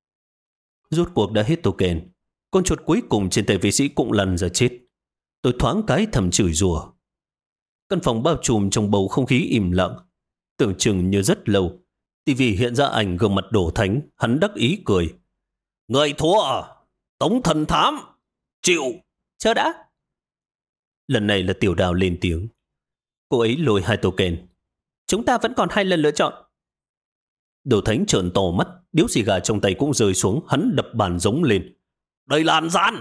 Rốt cuộc đã hết token. Con chuột cuối cùng trên tay vệ sĩ cũng lăn ra chết. Tôi thoáng cái thầm chửi rủa. Căn phòng bao trùm trong bầu không khí im lặng. Tưởng chừng như rất lâu. Tivi hiện ra ảnh gương mặt Đồ Thánh. Hắn đắc ý cười. Người thua à? Tống thần thám. Chịu. Chờ đã. Lần này là Tiểu Đào lên tiếng. Cô ấy lôi 2 token. Chúng ta vẫn còn 2 lần lựa chọn. Đồ Thánh trợn to mắt. Điếu xì gà trong tay cũng rơi xuống. Hắn đập bàn giống lên. Đây là ăn gian.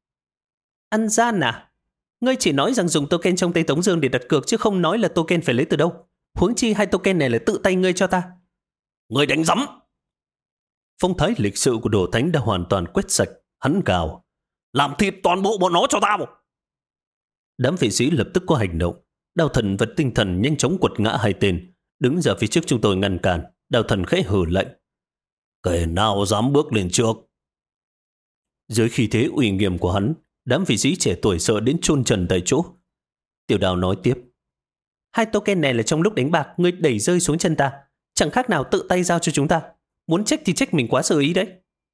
Ăn gian à? Ngươi chỉ nói rằng dùng token trong tay Tống Dương để đặt cược, chứ không nói là token phải lấy từ đâu. Huống chi 2 token này là tự tay ngươi cho ta. Ngươi đánh rắm. Phong thái lịch sự của Đồ Thánh đã hoàn toàn quét sạch. Hắn gào. Làm thịt toàn bộ bọn nó cho tao. Đám vệ sĩ lập tức có hành động. Đao thần và tinh thần nhanh chóng quật ngã 2 tên. Đứng ra phía trước chúng tôi ngăn cản. Đao thần khẽ hừ lệnh. Kẻ nào dám bước lên trước? Dưới khí thế uy nghiêm của hắn, đám vị sĩ trẻ tuổi sợ đến chôn trần tại chỗ. Tiểu Đào nói tiếp. 2 token này là trong lúc đánh bạc ngươi đẩy rơi xuống chân ta. Chẳng khác nào tự tay giao cho chúng ta. Muốn trách thì trách mình quá sơ ý đấy.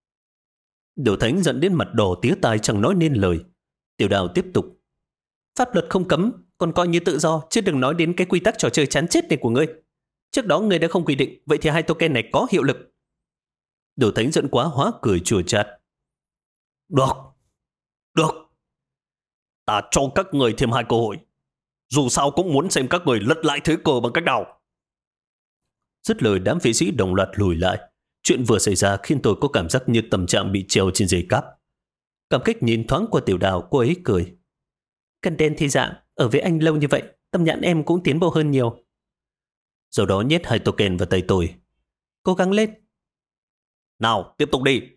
Đồ Thánh giận đến mặt đỏ tía tai chẳng nói nên lời. Tiểu Đào tiếp tục. Pháp luật không cấm, còn coi như tự do, chứ đừng nói đến cái quy tắc trò chơi chán chết này của ngươi. Trước đó ngươi đã không quy định, vậy thì 2 token này có hiệu lực. Đồ Thánh giận quá hóa cười chua chát. Được. Ta cho các người thêm 2 cơ hội. Dù sao cũng muốn xem các người lật lại thế cờ bằng cách nào. Dứt lời đám vệ sĩ đồng loạt lùi lại. Chuyện vừa xảy ra khiến tôi có cảm giác như tâm trạng bị treo trên dây cáp. Cảm kích nhìn thoáng qua Tiểu Đào, cô ấy cười. Cần đen thì dạng, ở với anh lâu như vậy, tâm nhãn em cũng tiến bộ hơn nhiều. Sau đó nhét 2 token vào tay tôi. Cố gắng lên. Nào, tiếp tục đi.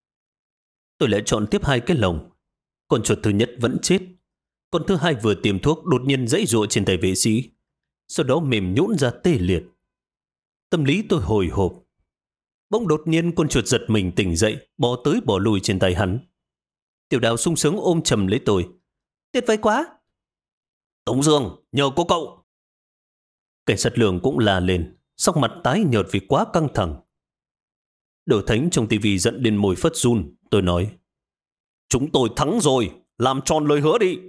Tôi lại chọn tiếp 2 cái lồng. Con chuột thứ nhất vẫn chết. Con thứ 2 vừa tiêm thuốc đột nhiên giãy giụa trên tay vệ sĩ. Sau đó mềm nhũn ra tê liệt. Tâm lý tôi hồi hộp. Bỗng đột nhiên con chuột giật mình tỉnh dậy, bò tới bò lui trên tay hắn. Tiểu Đào sung sướng ôm chầm lấy tôi. Tuyệt vời quá. Tống Dương, nhờ có cậu. Cảnh sát Lương cũng la lên, sắc mặt tái nhợt vì quá căng thẳng. Đồ Thánh trong tivi giận đến môi phất run. Tôi nói. Chúng tôi thắng rồi, làm tròn lời hứa đi.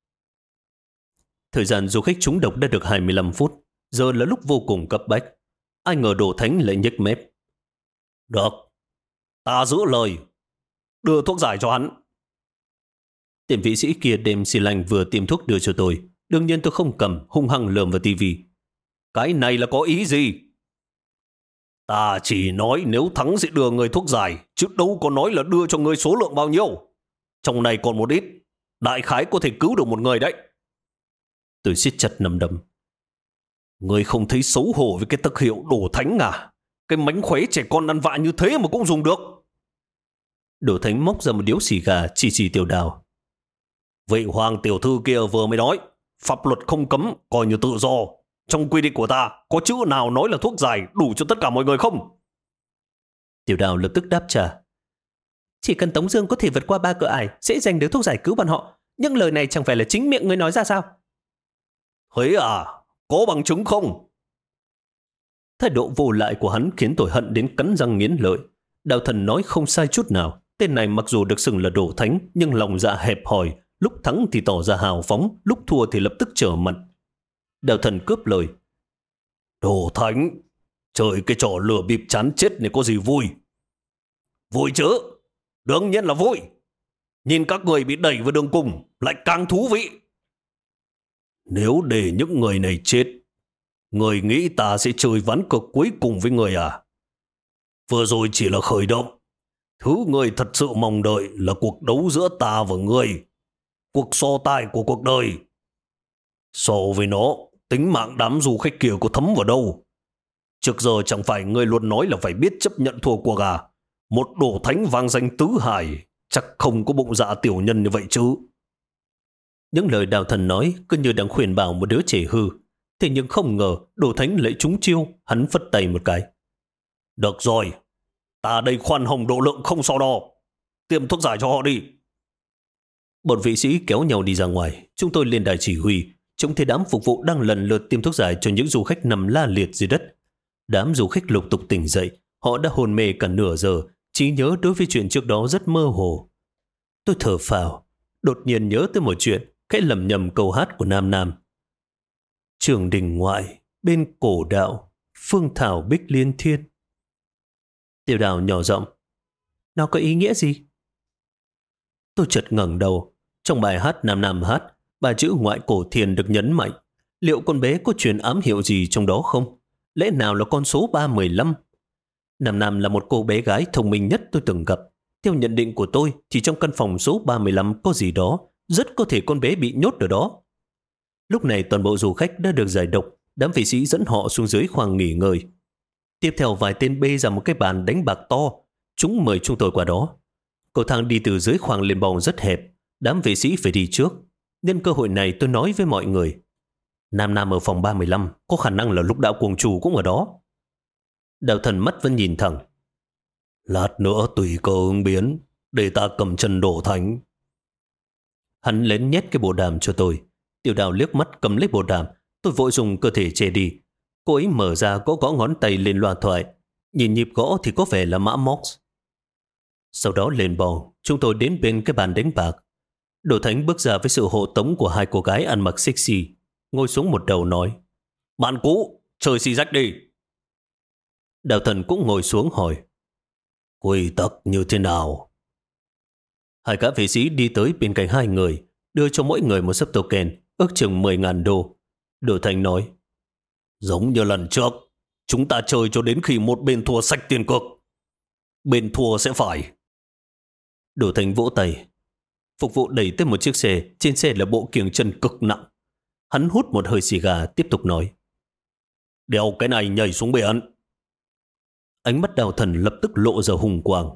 Thời gian du khách trúng độc đã được 25 phút. Giờ là lúc vô cùng cấp bách. Ai ngờ Đồ Thánh lại nhếch mép. Được, ta giữ lời. Đưa thuốc giải cho hắn. Tiệm vị sĩ kia đem xì lanh vừa tiêm thuốc đưa cho tôi. Đương nhiên tôi không cầm, hung hăng lườm vào tivi. Cái này là có ý gì? Ta chỉ nói nếu thắng sẽ đưa người thuốc giải, chứ đâu có nói là đưa cho người số lượng bao nhiêu. Trong này còn một ít, đại khái có thể cứu được một người đấy. Tôi siết chặt nắm đấm. Người không thấy xấu hổ với cái特hiệu Đồ Thánh à? Cái mánh khóe trẻ con ăn vạ như thế mà cũng dùng được. Đồ Thánh móc ra một điếu xì gà chỉ Tiểu Đào. Vị hoàng tiểu thư kia vừa mới nói, pháp luật không cấm, coi như tự do. Trong quy định của ta, có chữ nào nói là thuốc giải đủ cho tất cả mọi người không? Tiểu Đào lập tức đáp trả. Chỉ cần Tống Dương có thể vượt qua 3 cửa ải, sẽ giành được thuốc giải cứu bọn họ. Nhưng lời này chẳng phải là chính miệng ngươi nói ra sao? Thế à? Có bằng chứng không? Thái độ vô lại của hắn khiến tôi hận đến cắn răng nghiến lợi. Đạo thần nói không sai chút nào. Tên này mặc dù được xưng là Đồ Thánh, nhưng lòng dạ hẹp hòi. Lúc thắng thì tỏ ra hào phóng, lúc thua thì lập tức trở mặt. Đạo thần cướp lời. Đồ Thánh, trời cái trò lừa bịp chán chết này có gì vui? Vui chứ, đương nhiên là vui. Nhìn các người bị đẩy vào đường cùng lại càng thú vị. Nếu để những người này chết, người nghĩ ta sẽ chơi ván cược cuối cùng với người à? Vừa rồi chỉ là khởi động. Thứ người thật sự mong đợi là cuộc đấu giữa ta và người. Cuộc so tài của cuộc đời. So với nó, tính mạng đám du khách kia có thấm vào đâu. Trước giờ chẳng phải người luôn nói là phải biết chấp nhận thua cuộc à? Một đồ thánh vang danh tứ hải, chắc không có bụng dạ tiểu nhân như vậy chứ. Những lời Đào Thần nói cứ như đang khuyên bảo một đứa trẻ hư. Thế nhưng không ngờ đồ thánh lại trúng chiêu, hắn phất tay một cái. Được rồi, ta đây khoan hồng độ lượng không so đo. Tiêm thuốc giải cho họ đi. Bọn vị sĩ kéo nhau đi ra ngoài. Chúng tôi lên đài chỉ huy, trông thấy đám phục vụ đang lần lượt tiêm thuốc giải cho những du khách nằm la liệt dưới đất. Đám du khách lục tục tỉnh dậy. Họ đã hôn mê cả nửa giờ. Trí nhớ đối với chuyện trước đó rất mơ hồ. Tôi thở phào, đột nhiên nhớ tới một chuyện, khẽ lầm nhầm câu hát của Nam Nam. Trường đình ngoại, bên cổ đạo, phương thảo bích liên thiên. Tiểu Đào nhỏ giọng, nó có ý nghĩa gì? Tôi chợt ngẩng đầu. Trong bài hát Nam Nam hát, ba chữ ngoại cổ thiền được nhấn mạnh. Liệu con bé có truyền ám hiệu gì trong đó không? Lẽ nào là con số 315? Nam Nam là một cô bé gái thông minh nhất tôi từng gặp. Theo nhận định của tôi thì trong căn phòng số 35 có gì đó, rất có thể con bé bị nhốt ở đó. Lúc này toàn bộ du khách đã được giải độc, đám vệ sĩ dẫn họ xuống dưới khoang nghỉ ngơi. Tiếp theo vài tên bê ra một cái bàn đánh bạc to, chúng mời chúng tôi qua đó. Cầu thang đi từ dưới khoang lên bong rất hẹp, đám vệ sĩ phải đi trước. Nhân cơ hội này tôi nói với mọi người, Nam Nam ở phòng 35, có khả năng là lúc đạo cuồng chủ cũng ở đó. Đạo Thần mắt vẫn nhìn thẳng. Lát nữa tùy cơ ứng biến, để ta cầm chân đổ thánh. Hắn lén nhét cái bộ đàm cho tôi. Tiểu Đào liếc mắt cầm lấy bộ đàm, tôi vội dùng cơ thể che đi. Cô ấy mở ra gõ ngón tay lên loa thoại. Nhìn nhịp gõ thì có vẻ là mã Mox. Sau đó lên bò, chúng tôi đến bên cái bàn đánh bạc. Đồ Thánh bước ra với sự hộ tống của hai cô gái ăn mặc sexy, ngồi xuống một đầu nói, bạn cũ, chơi xì rách đi. Đạo Thần cũng ngồi xuống hỏi, quy tắc như thế nào? Hai gã vệ sĩ đi tới bên cạnh hai người, đưa cho mỗi người một sấp token, ước chừng 10.000 đô. Đồ Thành nói, giống như lần trước, chúng ta chơi cho đến khi một bên thua sạch tiền cược. Bên thua sẽ phải. Đồ Thành vỗ tay. Phục vụ đẩy tới một chiếc xe, trên xe là bộ kiềng chân cực nặng. Hắn hút một hơi xì gà, tiếp tục nói, đeo cái này nhảy xuống biển. Ánh mắt Đạo Thần lập tức lộ ra hùng quang.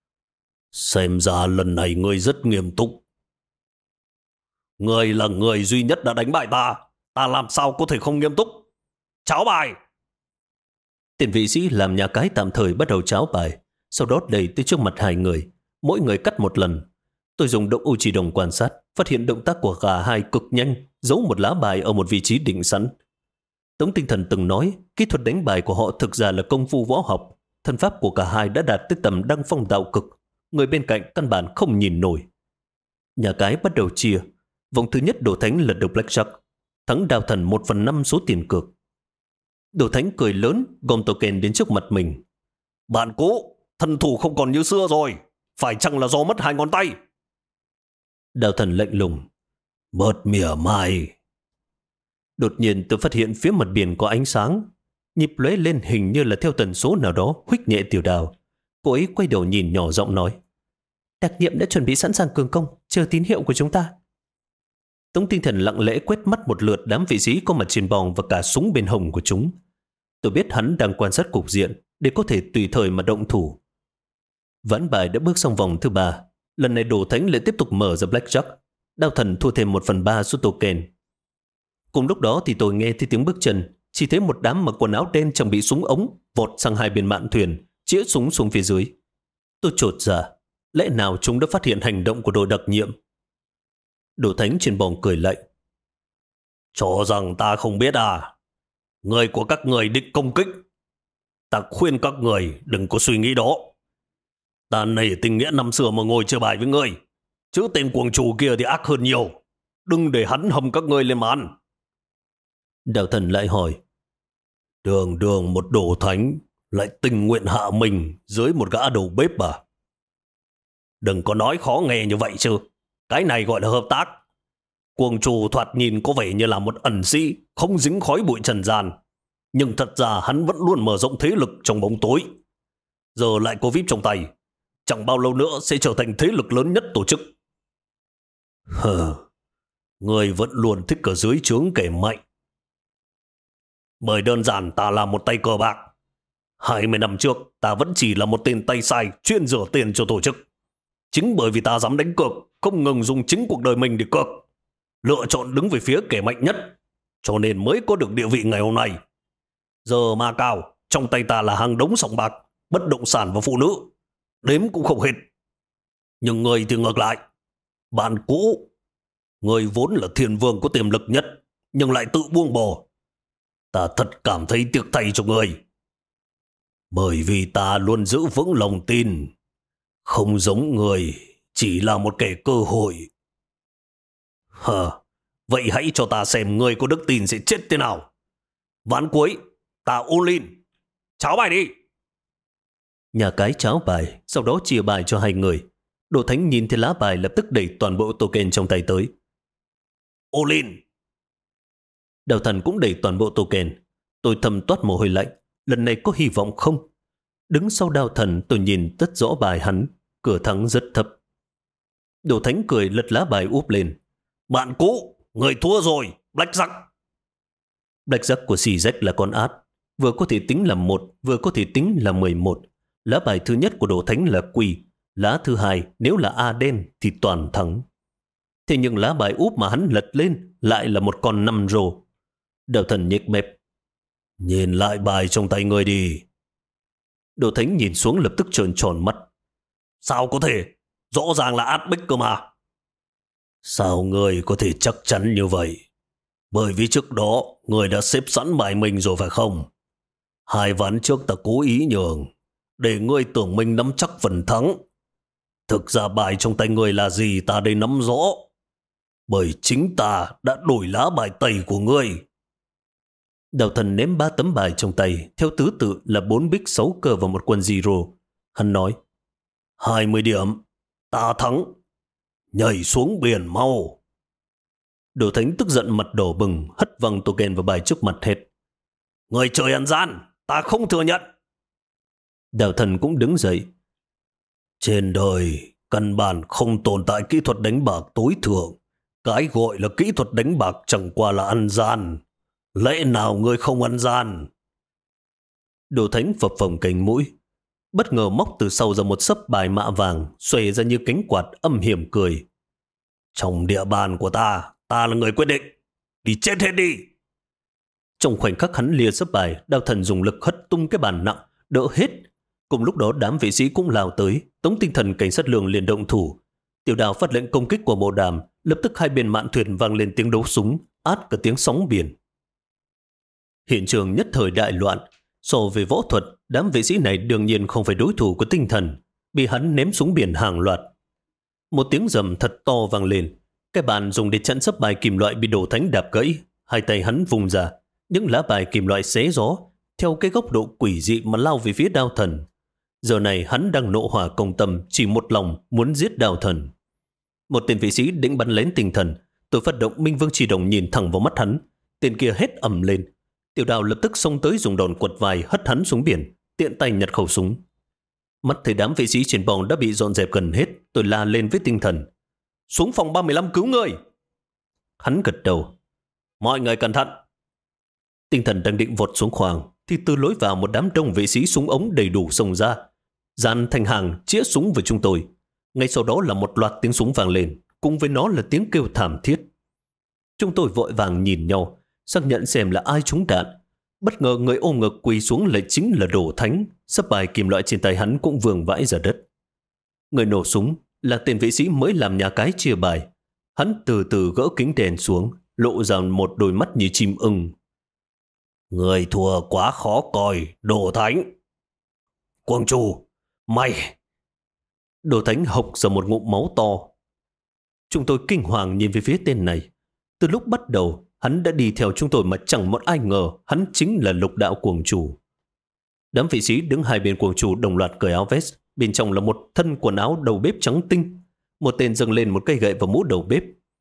Xem ra lần này ngươi rất nghiêm túc. Ngươi là người duy nhất đã đánh bại ta. Ta làm sao có thể không nghiêm túc? Cháo bài! Tiền vị sĩ làm nhà cái tạm thời bắt đầu cháo bài, sau đó đẩy tới trước mặt hai người. Mỗi người cắt một lần. Tôi dùng động u chỉ đồng quan sát, phát hiện động tác của cả hai cực nhanh, giấu một lá bài ở một vị trí định sẵn. Tống Tinh Thần từng nói, kỹ thuật đánh bài của họ thực ra là công phu võ học. Thân pháp của cả hai đã đạt tới tầm đăng phong tạo cực. Người bên cạnh căn bản không nhìn nổi. Nhà cái bắt đầu chia. Vòng thứ nhất Đồ Thánh lật được blackjack, thắng Đạo Thần 1/5 số tiền cược. Đồ Thánh cười lớn, gom token đến trước mặt mình. Bạn cũ, thân thủ không còn như xưa rồi. Phải chăng là do mất hai ngón tay? Đạo Thần lạnh lùng, bớt mỉa mai. Đột nhiên tôi phát hiện phía mặt biển có ánh sáng. Nhịp lóe lên hình như là theo tần số nào đó huých nhẹ Tiểu Đào. Cô ấy quay đầu nhìn nhỏ giọng nói, đặc nhiệm đã chuẩn bị sẵn sàng cường công, chờ tín hiệu của chúng ta. Tống Tinh Thần lặng lẽ quét mắt một lượt đám vị sĩ có mặt trên bong và cả súng bên hông của chúng. Tôi biết hắn đang quan sát cục diện để có thể tùy thời mà động thủ. Ván bài đã bước sang vòng thứ 3. Lần này Đồ Thánh lại tiếp tục mở ra blackjack. Đạo Thần thua thêm 1/3 số token. Cùng lúc đó thì tôi nghe thấy tiếng bước chân. Chỉ thấy một đám mặc quần áo đen trang bị súng ống vọt sang hai bên mạn thuyền, chĩa súng xuống phía dưới. Tôi chột dạ, lẽ nào chúng đã phát hiện hành động của đội đặc nhiệm? Đồ Thánh trên bong cười lạnh, cho rằng ta không biết à? Người của các người định công kích. Ta khuyên các người đừng có suy nghĩ đó. Ta nể tình nghĩa năm xưa mà ngồi chơi bài với người, chứ tên cuồng chủ kia thì ác hơn nhiều. Đừng để hắn hầm các người lên màn. Đạo Thần lại hỏi, đường đường một Đồ Thánh lại tình nguyện hạ mình dưới một gã đầu bếp à? Đừng có nói khó nghe như vậy chứ. Cái này gọi là hợp tác. Cuồng chủ thoạt nhìn có vẻ như là một ẩn sĩ, không dính khói bụi trần gian. Nhưng thật ra hắn vẫn luôn mở rộng thế lực trong bóng tối. Giờ lại có VIP trong tay, chẳng bao lâu nữa sẽ trở thành thế lực lớn nhất tổ chức. Người vẫn luôn thích ở dưới trướng kẻ mạnh. Bởi đơn giản ta là một tay cờ bạc. 20 năm trước, ta vẫn chỉ là một tên tay sai chuyên rửa tiền cho tổ chức. Chính bởi vì ta dám đánh cược, không ngừng dùng chính cuộc đời mình để cược, lựa chọn đứng về phía kẻ mạnh nhất, cho nên mới có được địa vị ngày hôm nay. Giờ Ma Cao, trong tay ta là hàng đống sòng bạc, bất động sản và phụ nữ, đếm cũng không hết. Nhưng người thì ngược lại. Bạn cũ, người vốn là thiên vương có tiềm lực nhất, nhưng lại tự buông bỏ. Ta thật cảm thấy tiếc thay cho người. Bởi vì ta luôn giữ vững lòng tin. Không giống người, chỉ là một kẻ cơ hội. Vậy hãy cho ta xem người có đức tin sẽ chết thế nào. Ván cuối, ta all in. Cháo bài đi. Nhà cái cháo bài, sau đó chia bài cho hai người. Đồ Thánh nhìn thấy lá bài lập tức đẩy toàn bộ token trong tay tới. All in. Đào Thần cũng đẩy toàn bộ token. Tôi thầm toát mồ hôi lạnh. Lần này có hy vọng không? Đứng sau Đào Thần tôi nhìn rất rõ bài hắn. Cửa thắng rất thấp. Đồ Thánh cười lật lá bài úp lên. Bạn cũ, người thua rồi. Blackjack. Blackjack của CZ là con át. Vừa có thể tính là 1, vừa có thể tính là 11. Lá bài thứ nhất của Đồ Thánh là quỳ. Lá thứ hai nếu là A đen thì toàn thắng. Thế nhưng lá bài úp mà hắn lật lên lại là một con 5 rồ. Đào Thần nhếch mép. Nhìn lại bài trong tay người đi. Đồ Thánh nhìn xuống lập tức trợn tròn mắt. Sao có thể? Rõ ràng là át bích cơ mà. Sao người có thể chắc chắn như vậy? Bởi vì trước đó người đã xếp sẵn bài mình rồi phải không? 2 ván trước ta cố ý nhường để ngươi tưởng mình nắm chắc phần thắng. Thực ra bài trong tay ngươi là gì ta đây nắm rõ. Bởi chính ta đã đổi lá bài tẩy của ngươi. Đào Thần ném 3 tấm bài trong tay, theo tứ tự là 4 bích 6 cờ và một quân zero. Hắn nói, 20 điểm, ta thắng. Nhảy xuống biển mau. Đồ Thánh tức giận mặt đỏ bừng, hất văng token vào bài trước mặt hết. Người trời ăn gian, ta không thừa nhận. Đào Thần cũng đứng dậy. Trên đời, căn bản không tồn tại kỹ thuật đánh bạc tối thượng. Cái gọi là kỹ thuật đánh bạc chẳng qua là ăn gian. Lẽ nào ngươi không ăn gian? Đồ Thánh phập phồng cánh mũi. Bất ngờ móc từ sau ra một sấp bài mạ vàng, xòe ra như cánh quạt âm hiểm cười. Trong địa bàn của ta, ta là người quyết định. Đi chết hết đi. Trong khoảnh khắc hắn lìa sấp bài, Đào Thần dùng lực hất tung cái bàn nặng, đỡ hết. Cùng lúc đó đám vệ sĩ cũng lao tới, Tống Tinh Thần cảnh sát lường liền động thủ. Tiểu Đào phát lệnh công kích của bộ đàm, lập tức hai bên mạn thuyền vang lên tiếng đấu súng, át cả tiếng sóng biển. Hiện trường nhất thời đại loạn. So về võ thuật, đám vệ sĩ này đương nhiên không phải đối thủ của Tinh Thần, bị hắn ném súng biển hàng loạt. Một tiếng rầm thật to vang lên. Cái bàn dùng để chặn sấp bài kim loại bị Đồ Thánh đạp gãy. Hai tay hắn vùng ra, những lá bài kim loại xé gió theo cái góc độ quỷ dị mà lao về phía Đao Thần. Giờ này hắn đang nộ hỏa công tâm, chỉ một lòng muốn giết Đao Thần. Một tên vệ sĩ định bắn lén Tinh Thần. Tôi phát động Minh Vương Chỉ Đồng nhìn thẳng vào mắt hắn. Tên kia hét ầm lên. Tiểu Đào lập tức xông tới dùng đòn quật vai hất hắn xuống biển, tiện tay nhặt khẩu súng. Mắt thấy đám vệ sĩ trên bong đã bị dọn dẹp gần hết, tôi la lên với Tinh Thần. Xuống phòng 35 cứu người. Hắn gật đầu. Mọi người cẩn thận. Tinh Thần đang định vọt xuống khoang thì từ lối vào một đám đông vệ sĩ súng ống đầy đủ xông ra, dàn thành hàng chĩa súng với chúng tôi. Ngay sau đó là một loạt tiếng súng vang lên, cùng với nó là tiếng kêu thảm thiết. Chúng tôi vội vàng nhìn nhau, xác nhận xem là ai trúng đạn. Bất ngờ người ôm ngực quỳ xuống lại chính là Đồ Thánh. Sấp bài kim loại trên tay hắn cũng vương vãi ra đất. Người nổ súng là tên vệ sĩ mới làm nhà cái chia bài. Hắn từ từ gỡ kính đèn xuống, lộ ra một đôi mắt như chim ưng. Người thua quá khó coi, Đồ Thánh. Quang chủ, mày. Đồ Thánh hộc ra một ngụm máu to. Chúng tôi kinh hoàng nhìn về phía tên này. Từ lúc bắt đầu, hắn đã đi theo chúng tôi mà chẳng một ai ngờ hắn chính là Lục Đạo Cuồng Chủ. Đám vệ sĩ đứng hai bên Cuồng Chủ đồng loạt cởi áo vest. Bên trong là một thân quần áo đầu bếp trắng tinh. Một tên dâng lên một cây gậy vào mũ đầu bếp.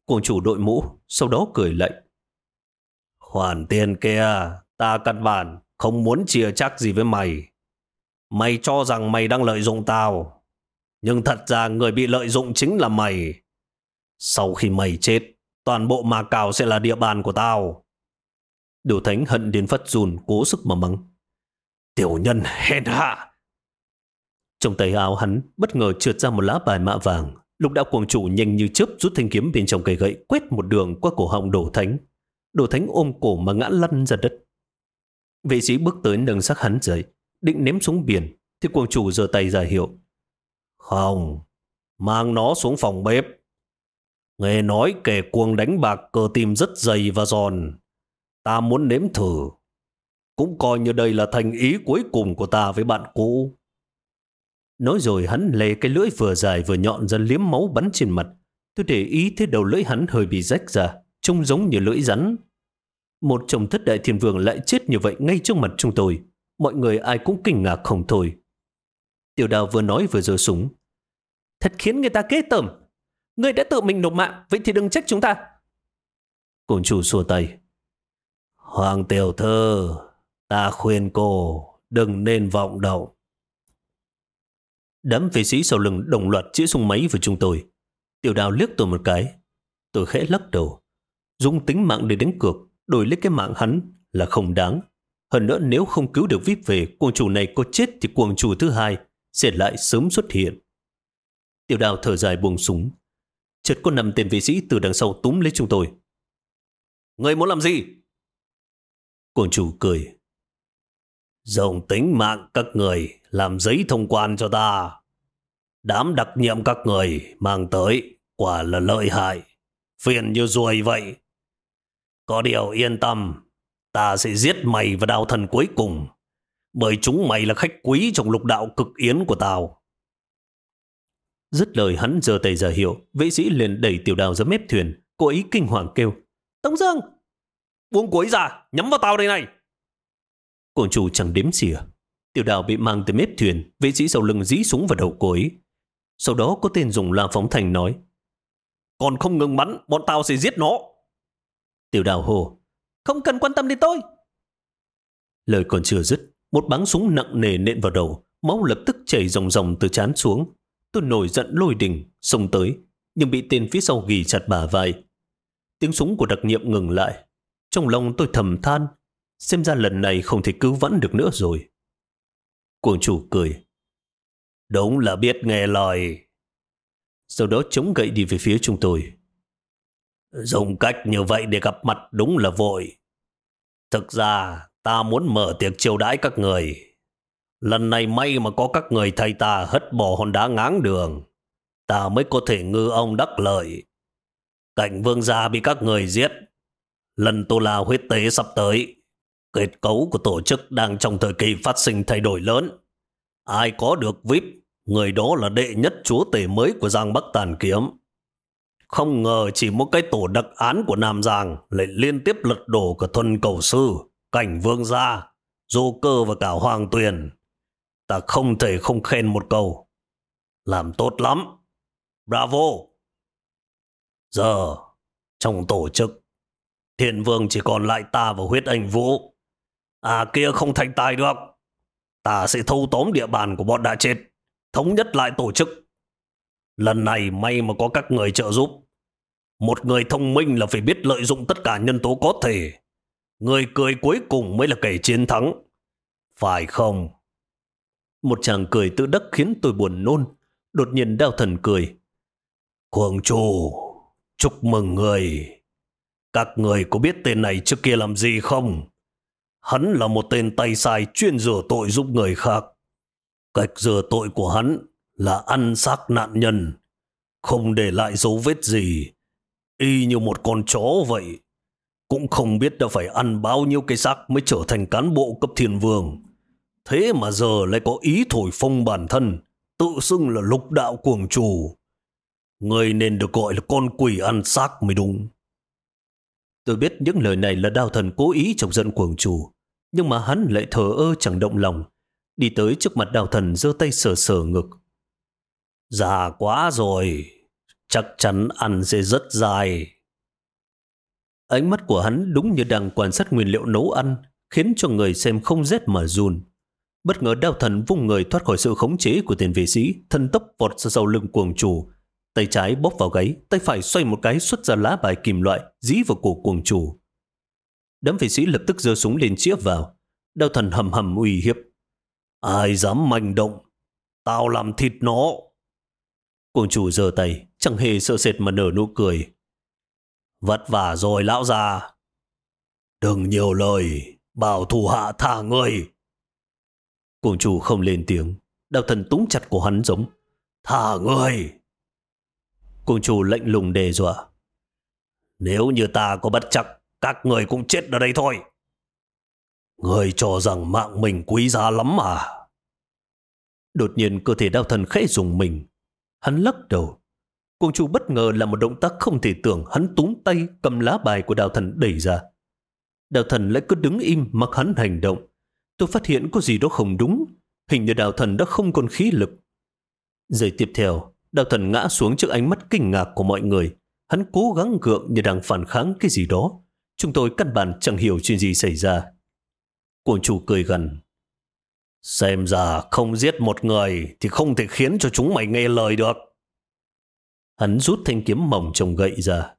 Cuồng chủ đội mũ, sau đó cười lạnh. Khoản tiền kia, ta căn bản không muốn chia chắc gì với mày. Mày cho rằng mày đang lợi dụng tao, nhưng thật ra người bị lợi dụng chính là mày. Sau khi mày chết, toàn bộ Ma Cao sẽ là địa bàn của tao. Đồ Thánh hận đến phát run, cố sức mà mắng. Tiểu nhân hèn hạ. Trong tay áo hắn bất ngờ trượt ra một lá bài mạ vàng. Lục đạo cuồng chủ nhanh như chớp rút thanh kiếm bên trong cây gậy, quét một đường qua cổ họng Đồ Thánh. Đồ Thánh ôm cổ mà ngã lăn ra đất. Vệ sĩ bước tới nâng xác hắn dậy, định ném xuống biển, thì cuồng chủ giơ tay ra hiệu. Không, mang nó xuống phòng bếp. Nghe nói kẻ cuồng đánh bạc cơ tim rất dày và giòn. Ta muốn nếm thử. Cũng coi như đây là thành ý cuối cùng của ta với bạn cũ. Nói rồi hắn lê cái lưỡi vừa dài vừa nhọn ra liếm máu bắn trên mặt. Tôi để ý thấy đầu lưỡi hắn hơi bị rách ra, trông giống như lưỡi rắn. Một trong thất đại thiên vương lại chết như vậy ngay trước mặt chúng tôi. Mọi người ai cũng kinh ngạc không thôi. Tiểu Đào vừa nói vừa giơ súng. Thật khiến người ta ghê tởm. Ngươi đã tự mình nộp mạng, vậy thì đừng trách chúng ta. Cổn chủ xua tay. Hoàng tiểu thư, ta khuyên cô đừng nên vọng động. Đám vệ sĩ sau lưng đồng loạt chĩa súng máy vào chúng tôi. Tiểu Đào liếc tôi một cái. Tôi khẽ lắc đầu. Dùng tính mạng để đánh cược, đổi lấy cái mạng hắn là không đáng. Hơn nữa nếu không cứu được VIP về, cuồng chủ này có chết thì cuồng chủ thứ hai sẽ lại sớm xuất hiện. Tiểu Đào thở dài buông súng. Chợt có 5 tên vệ sĩ từ đằng sau túm lấy chúng tôi. Người muốn làm gì? Cuồng chủ cười. Dùng tính mạng các người làm giấy thông quan cho ta. Đám đặc nhiệm các người mang tới quả là lợi hại, phiền như ruồi vậy. Có điều yên tâm, ta sẽ giết mày và đạo thần cuối cùng, bởi chúng mày là khách quý trong lục đạo cực yến của tao. Dứt lời hắn giơ tay ra hiệu, vệ sĩ liền đẩy Tiểu Đào ra mép thuyền. Cô ấy kinh hoàng kêu. Tống Dương, buông cô ấy ra, nhắm vào tao đây này. Cuồng chủ chẳng đếm xỉa. Tiểu Đào bị mang tới mép thuyền, vệ sĩ sau lưng dí súng vào đầu cô ấy. Sau đó có tên dùng loa phóng thanh nói. Còn không ngừng bắn, bọn tao sẽ giết nó. Tiểu Đào hô. Không cần quan tâm đến tôi. Lời còn chưa dứt, một báng súng nặng nề nện vào đầu, máu lập tức chảy ròng ròng từ trán xuống. Tôi nổi giận lôi đình, xông tới, nhưng bị tên phía sau ghì chặt bả vai. Tiếng súng của đặc nhiệm ngừng lại. Trong lòng tôi thầm than, xem ra lần này không thể cứu vãn được nữa rồi. Cuồng chủ cười. Đúng là biết nghe lời. Sau đó chống gậy đi về phía chúng tôi. Dùng cách như vậy để gặp mặt đúng là vội. Thực ra ta muốn mở tiệc chiêu đãi các người. Lần này may mà có các người thay ta hất bỏ hòn đá ngáng đường, ta mới có thể ngư ông đắc lợi. Cảnh vương gia bị các người giết. Lần Tô La huyết tế sắp tới. Kết cấu của tổ chức đang trong thời kỳ phát sinh thay đổi lớn. Ai có được VIP, người đó là đệ nhất chúa tể mới của Giang Bắc Tàn Kiếm. Không ngờ chỉ một cái tổ đặc án của Nam Giang lại liên tiếp lật đổ cả Thuần Cầu Sư, Cảnh Vương Gia, Dô Cơ và cả Hoàng Tuyền. Ta không thể không khen một câu. Làm tốt lắm. Bravo. Giờ, trong tổ chức, Thiên Vương chỉ còn lại ta và Huyết Anh Vũ. À kia không thành tài được. Ta sẽ thâu tóm địa bàn của bọn đã chết, thống nhất lại tổ chức. Lần này may mà có các người trợ giúp. Một người thông minh là phải biết lợi dụng tất cả nhân tố có thể. Người cười cuối cùng mới là kẻ chiến thắng. Phải không? Một chàng cười tự đắc khiến tôi buồn nôn. Đột nhiên Đao Thần cười. Cuồng chủ, chúc mừng người. Các người có biết tên này trước kia làm gì không? Hắn là một tên tay sai chuyên rửa tội giúp người khác. Cách rửa tội của hắn là ăn xác nạn nhân, không để lại dấu vết gì, y như một con chó vậy. Cũng không biết đã phải ăn bao nhiêu cái xác mới trở thành cán bộ cấp thiên vương. Thế mà giờ lại có ý thổi phồng bản thân, tự xưng là lục đạo cuồng chủ. Người nên được gọi là con quỷ ăn xác mới đúng. Tôi biết những lời này là Đao Thần cố ý chọc giận cuồng chủ, nhưng mà hắn lại thờ ơ chẳng động lòng. Đi tới trước mặt Đao Thần giơ tay sờ sờ ngực. Già quá rồi, chắc chắn ăn sẽ rất dài. Ánh mắt của hắn đúng như đang quan sát nguyên liệu nấu ăn, khiến cho người xem không rét mà run. Bất ngờ Đao Thần vung người thoát khỏi sự khống chế của tên vệ sĩ, thân tốc vọt ra sau lưng cuồng chủ. Tay trái bóp vào gáy, tay phải xoay một cái xuất ra lá bài kim loại dí vào cổ cuồng chủ. Đám vệ sĩ lập tức giơ súng lên chĩa vào. Đao Thần hầm hầm uy hiếp. Ai dám manh động, tao làm thịt nó. Cuồng chủ giơ tay, chẳng hề sợ sệt mà nở nụ cười. Vất vả rồi lão già. Đừng nhiều lời, bảo thủ hạ thả người. Cuồng chủ không lên tiếng. Đao Thần túm chặt cổ hắn giống. Thả người. Cuồng chủ lạnh lùng đe dọa. Nếu như ta có bất chắc, các người cũng chết ở đây thôi. Người cho rằng mạng mình quý giá lắm à? Đột nhiên cơ thể Đao Thần khẽ rùng mình. Hắn lắc đầu. Cuồng chủ bất ngờ là một động tác không thể tưởng. Hắn túm tay cầm lá bài của Đao Thần đẩy ra. Đao Thần lại cứ đứng im mặc hắn hành động. Tôi phát hiện có gì đó không đúng. Hình như Đao Thần đã không còn khí lực. Giây tiếp theo, Đao Thần ngã xuống trước ánh mắt kinh ngạc của mọi người. Hắn cố gắng gượng như đang phản kháng cái gì đó. Chúng tôi căn bản chẳng hiểu chuyện gì xảy ra. Cuồng chủ cười gằn. Xem ra không giết một người thì không thể khiến cho chúng mày nghe lời được. Hắn rút thanh kiếm mỏng trồng gậy ra.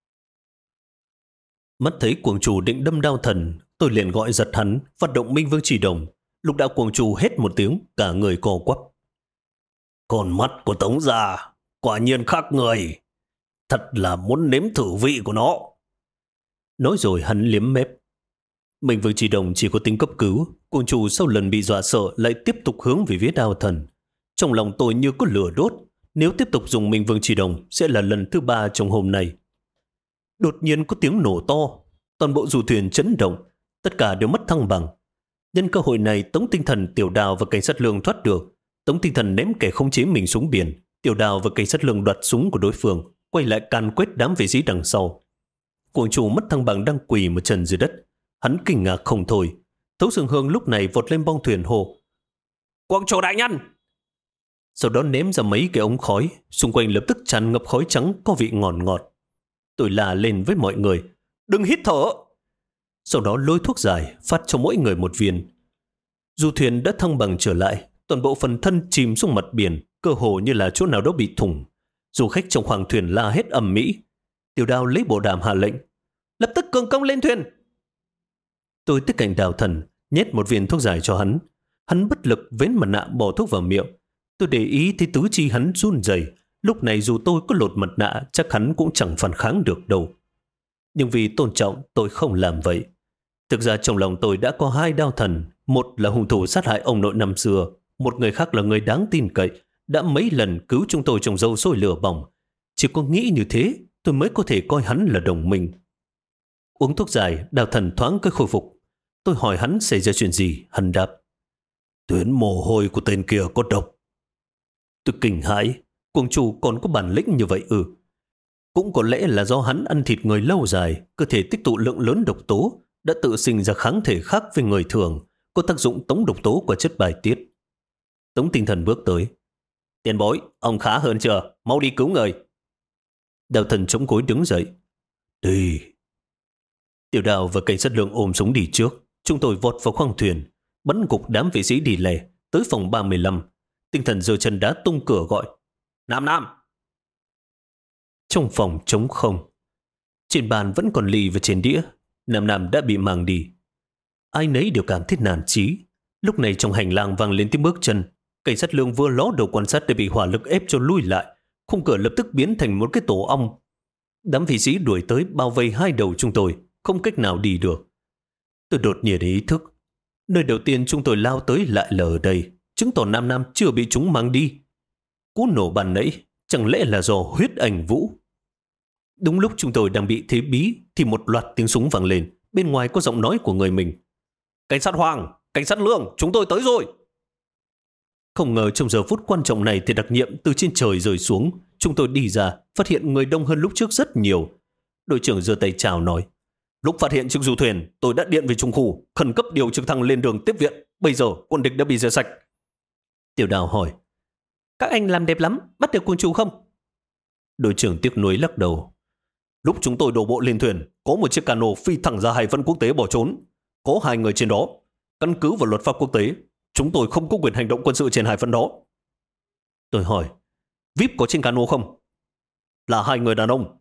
Mắt thấy cuồng chủ định đâm Đao Thần, tôi liền gọi giật hắn, phát động Minh Vương Chỉ Đồng. Lúc đạo cuồng chủ hét một tiếng, cả người co quắp. Con mắt của Tống gia quả nhiên khác người. Thật là muốn nếm thử vị của nó. Nói rồi hắn liếm mép. Minh Vương Chỉ Đồng chỉ có tính cấp cứu. Cuồng chủ sau lần bị dọa sợ lại tiếp tục hướng về phía Đao Thần. Trong lòng tôi như có lửa đốt. Nếu tiếp tục dùng Minh Vương Chỉ Đồng sẽ là lần thứ 3 trong hôm nay. Đột nhiên có tiếng nổ to. Toàn bộ du thuyền chấn động. Tất cả đều mất thăng bằng. Nhân cơ hội này, Tống Tinh Thần, Tiểu Đào và Cảnh sát Lương thoát được. Tống Tinh Thần ném kẻ khống chế mình xuống biển. Tiểu Đào và Cảnh sát Lương đoạt súng của đối phương, quay lại càn quét đám vệ sĩ đằng sau. Cuồng chủ mất thăng bằng đang quỳ một chân dưới đất. Hắn kinh ngạc không thôi. Tấu Sương Hương lúc này vọt lên bong thuyền hồ. Cuồng chủ đại nhân! Sau đó ném ra mấy cái ống khói. Xung quanh lập tức tràn ngập khói trắng có vị ngọt ngọt. Tôi la lên với mọi người. Đừng hít thở! Sau đó lôi thuốc giải phát cho mỗi người một viên. Du thuyền đã thăng bằng trở lại. Toàn bộ phần thân chìm xuống mặt biển, cơ hồ như là chỗ nào đó bị thủng. Du khách trong khoang thuyền la hết ầm ĩ. Tiểu Đào lấy bộ đàm hạ lệnh. Lập tức cường công lên thuyền! Tôi tới cạnh Đao Thần, nhét một viên thuốc giải cho hắn. Hắn bất lực vén mặt nạ bỏ thuốc vào miệng. Tôi để ý thấy tứ chi hắn run rẩy. Lúc này dù tôi có lột mặt nạ, chắc hắn cũng chẳng phản kháng được đâu. Nhưng vì tôn trọng, tôi không làm vậy. Thực ra trong lòng tôi đã có 2 Đao Thần. Một là hung thủ sát hại ông nội năm xưa. Một người khác là người đáng tin cậy, đã mấy lần cứu chúng tôi trong dầu sôi lửa bỏng. Chỉ có nghĩ như thế, tôi mới có thể coi hắn là đồng minh. Uống thuốc giải, Đao Thần thoáng cái khôi phục. Tôi hỏi hắn xảy ra chuyện gì, hắn đáp. Tuyến mồ hôi của tên kia có độc. Tôi kinh hãi, cuồng chủ còn có bản lĩnh như vậy ư? Cũng có lẽ là do hắn ăn thịt người lâu dài, cơ thể tích tụ lượng lớn độc tố, đã tự sinh ra kháng thể khác với người thường, có tác dụng tống độc tố qua chất bài tiết. Tống Tinh Thần bước tới. Tiền bối, ông khá hơn chưa? Mau đi cứu người. Đao Thần chống gối đứng dậy. Đi. Tiểu Đào và Cảnh sát Lương ôm súng đi trước. Chúng tôi vọt vào khoang thuyền, bắn gục đám vệ sĩ đi lè, tới phòng 35. Tinh Thần giơ chân đá tung cửa gọi. Nam Nam! Trong phòng trống không. Trên bàn vẫn còn ly và trên đĩa. Nam Nam đã bị mang đi. Ai nấy đều cảm thấy nản chí. Lúc này trong hành lang vang lên tiếng bước chân. Cảnh sát Lương vừa ló đầu quan sát để bị hỏa lực ép cho lui lại. Khung cửa lập tức biến thành một cái tổ ong. Đám vệ sĩ đuổi tới bao vây 2 đầu chúng tôi, không cách nào đi được. Tôi đột nhiên ý thức. Nơi đầu tiên chúng tôi lao tới lại là ở đây, chứng tỏ Nam Nam chưa bị chúng mang đi. Cú nổ ban nãy chẳng lẽ là do huyết ảnh vũ? Đúng lúc chúng tôi đang bị thế bí thì một loạt tiếng súng vang lên. Bên ngoài có giọng nói của người mình. Cảnh sát Hoàng, Cảnh sát Lương, chúng tôi tới rồi. Không ngờ trong giờ phút quan trọng này thì đặc nhiệm từ trên trời rơi xuống. Chúng tôi đi ra, phát hiện người đông hơn lúc trước rất nhiều. Đội trưởng giơ tay chào nói. Lúc phát hiện chiếc du thuyền, tôi đã điện về trung khu, khẩn cấp điều trực thăng lên đường tiếp viện. Bây giờ quân địch đã bị diệt sạch. Tiểu Đào hỏi. Các anh làm đẹp lắm, bắt được quân chủ không? Đội trưởng tiếc nuối lắc đầu. Lúc chúng tôi đổ bộ lên thuyền, có một chiếc cano phi thẳng ra hải phận quốc tế bỏ trốn. Có 2 người trên đó. Căn cứ vào luật pháp quốc tế, chúng tôi không có quyền hành động quân sự trên hải phận đó. Tôi hỏi, VIP có trên cano không? Là 2 người đàn ông.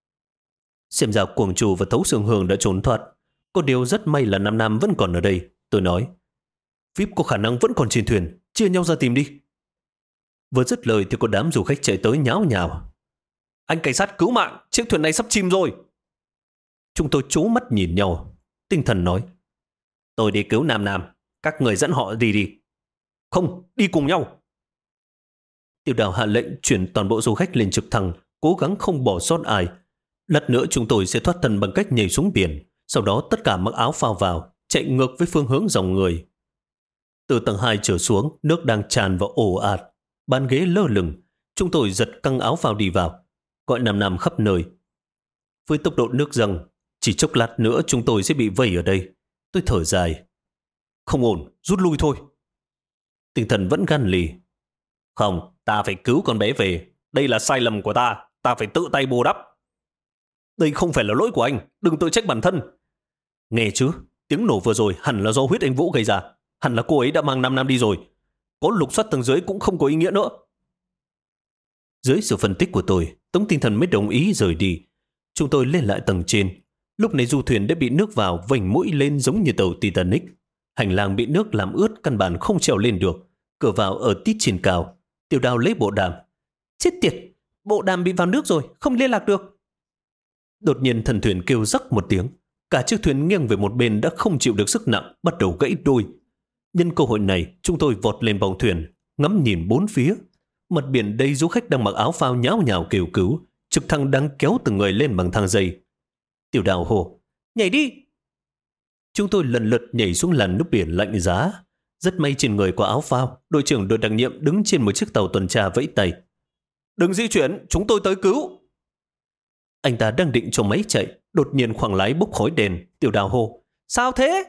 Xem ra Cuồng Chủ và Thấu Sương Hương đã trốn thoát. Có điều rất may là Nam Nam vẫn còn ở đây. Tôi nói, VIP có khả năng vẫn còn trên thuyền, chia nhau ra tìm đi. Vừa dứt lời thì có đám du khách chạy tới nháo nhào. Anh cảnh sát cứu mạng, chiếc thuyền này sắp chìm rồi. Chúng tôi trố mắt nhìn nhau. Tinh Thần nói, tôi đi cứu Nam Nam, các người dẫn họ đi. Không, đi cùng nhau. Tiểu Đào hạ lệnh chuyển toàn bộ du khách lên trực thăng, cố gắng không bỏ sót ai. Lát nữa chúng tôi sẽ thoát thân bằng cách nhảy xuống biển, sau đó tất cả mặc áo phao vào, chạy ngược với phương hướng dòng người. Từ tầng 2 trở xuống, nước đang tràn vào ồ ạt, bàn ghế lơ lửng. Chúng tôi giật căng áo phao đi vào, gọi Nam Nam khắp nơi. Với tốc độ nước dâng, chỉ chốc lát nữa chúng tôi sẽ bị vây ở đây. Tôi thở dài. Không ổn, rút lui thôi. Tinh Thần vẫn gan lì. Không, ta phải cứu con bé về. Đây là sai lầm của ta, ta phải tự tay bù đắp. Đây không phải là lỗi của anh, đừng tự trách bản thân. Nghe chứ, tiếng nổ vừa rồi hẳn là do Huyết Anh Vũ gây ra. Hẳn là cô ấy đã mang 5 năm đi rồi. Có lục soát tầng dưới cũng không có ý nghĩa nữa. Dưới sự phân tích của tôi, Tống Tinh Thần mới đồng ý rời đi. Chúng tôi lên lại tầng trên. Lúc này du thuyền đã bị nước vào vành mũi lên giống như tàu Titanic. Hành lang bị nước làm ướt, căn bản không trèo lên được. Cửa vào ở tít trên cao. Tiểu Đào lấy bộ đàm. Chết tiệt, bộ đàm bị vào nước rồi, không liên lạc được. Đột nhiên thần thuyền kêu rắc một tiếng. Cả chiếc thuyền nghiêng về một bên đã không chịu được sức nặng, bắt đầu gãy đôi. Nhân cơ hội này, chúng tôi vọt lên bong thuyền, ngắm nhìn bốn phía. Mặt biển đầy du khách đang mặc áo phao nháo nhào kêu cứu. Trực thăng đang kéo từng người lên bằng thang dây. Tiểu Đào hô, nhảy đi. Chúng tôi lần lượt nhảy xuống làn nước biển lạnh giá. Rất may trên người có áo phao. Đội trưởng đội đặc nhiệm đứng trên một chiếc tàu tuần tra vẫy tay. Đừng di chuyển, chúng tôi tới cứu. Anh ta đang định cho máy chạy, đột nhiên khoang lái bốc khói đèn. Tiểu Đào hô, sao thế?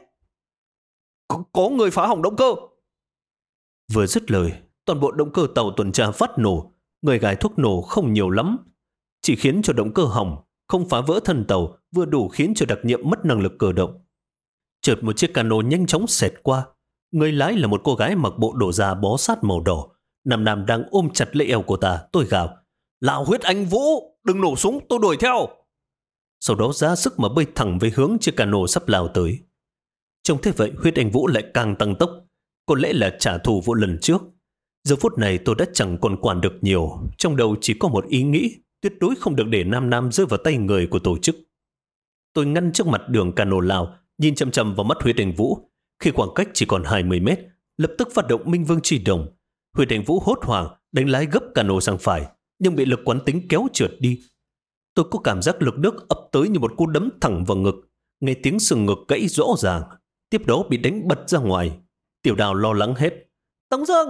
Có người phá hỏng động cơ. Vừa dứt lời, toàn bộ động cơ tàu tuần tra phát nổ. Người gài thuốc nổ không nhiều lắm, chỉ khiến cho động cơ hỏng, không phá vỡ thân tàu, vừa đủ khiến cho đặc nhiệm mất năng lực cơ động. Chợt một chiếc cano nhanh chóng xẹt qua. Người lái là một cô gái mặc bộ đồ da bó sát màu đỏ. Nam Nam đang ôm chặt lấy eo cô ta. Tôi gào, là Huyết Anh Vũ, đừng nổ súng, tôi đuổi theo. Sau đó ra sức mà bơi thẳng về hướng chiếc cano sắp lao tới. Trông thế vậy, Huyết Anh Vũ lại càng tăng tốc. Có lẽ là trả thù vụ lần trước. Giờ phút này tôi đã chẳng còn quản được nhiều. Trong đầu chỉ có một ý nghĩ, tuyệt đối không được để Nam Nam rơi vào tay người của tổ chức. Tôi ngăn trước mặt đường cano lao, nhìn chằm chằm vào mắt Huyết Anh Vũ. Khi khoảng cách chỉ còn 20 mét, lập tức phát động Minh Vương Chi Đồng. Huyết Anh Vũ hốt hoảng đánh lái gấp cano sang phải, nhưng bị lực quán tính kéo trượt đi. Tôi có cảm giác lực nước ập tới như một cú đấm thẳng vào ngực, nghe tiếng sừng ngực gãy rõ ràng, tiếp đó bị đánh bật ra ngoài. Tiểu Đào lo lắng hết. Tống Dương!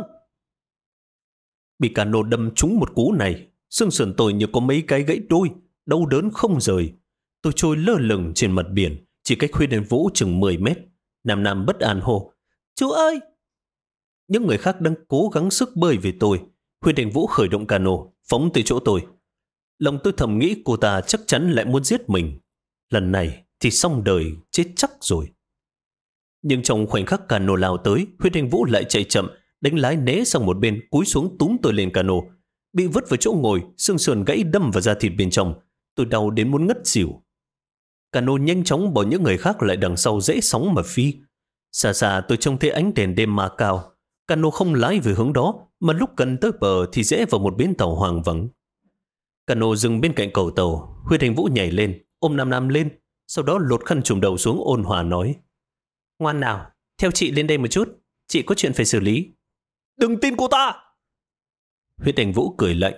Bị cano đâm trúng một cú này, xương sườn tôi như có mấy cái gãy đôi, đau đớn không rời. Tôi trôi lơ lửng trên mặt biển, chỉ cách Huyết Anh Vũ chừng 10 mét. Nam Nam bất an hô, chú ơi! Những người khác đang cố gắng sức bơi về tôi. Huyết Anh Vũ khởi động cano, phóng tới chỗ tôi. Lòng tôi thầm nghĩ cô ta chắc chắn lại muốn giết mình. Lần này thì xong đời, chết chắc rồi. Nhưng trong khoảnh khắc cano lao tới, Huyết Anh Vũ lại chạy chậm, đánh lái né sang một bên, cúi xuống túm tôi lên cano. Bị vứt vào chỗ ngồi, xương sườn gãy đâm vào da thịt bên trong. Tôi đau đến muốn ngất xỉu. Cano nhanh chóng bỏ những người khác lại đằng sau dễ sóng mà phi. Xa xa tôi trông thấy ánh đèn đêm ma cao. Cano không lái về hướng đó, mà lúc gần tới bờ thì rẽ vào một bến tàu hoang vắng. Cano dừng bên cạnh cầu tàu. Huyết Anh Vũ nhảy lên, ôm Nam Nam lên, sau đó lột khăn trùm đầu xuống, ôn hòa nói, ngoan nào, theo chị lên đây một chút, chị có chuyện phải xử lý. Đừng tin cô ta! Huyết Anh Vũ cười lạnh,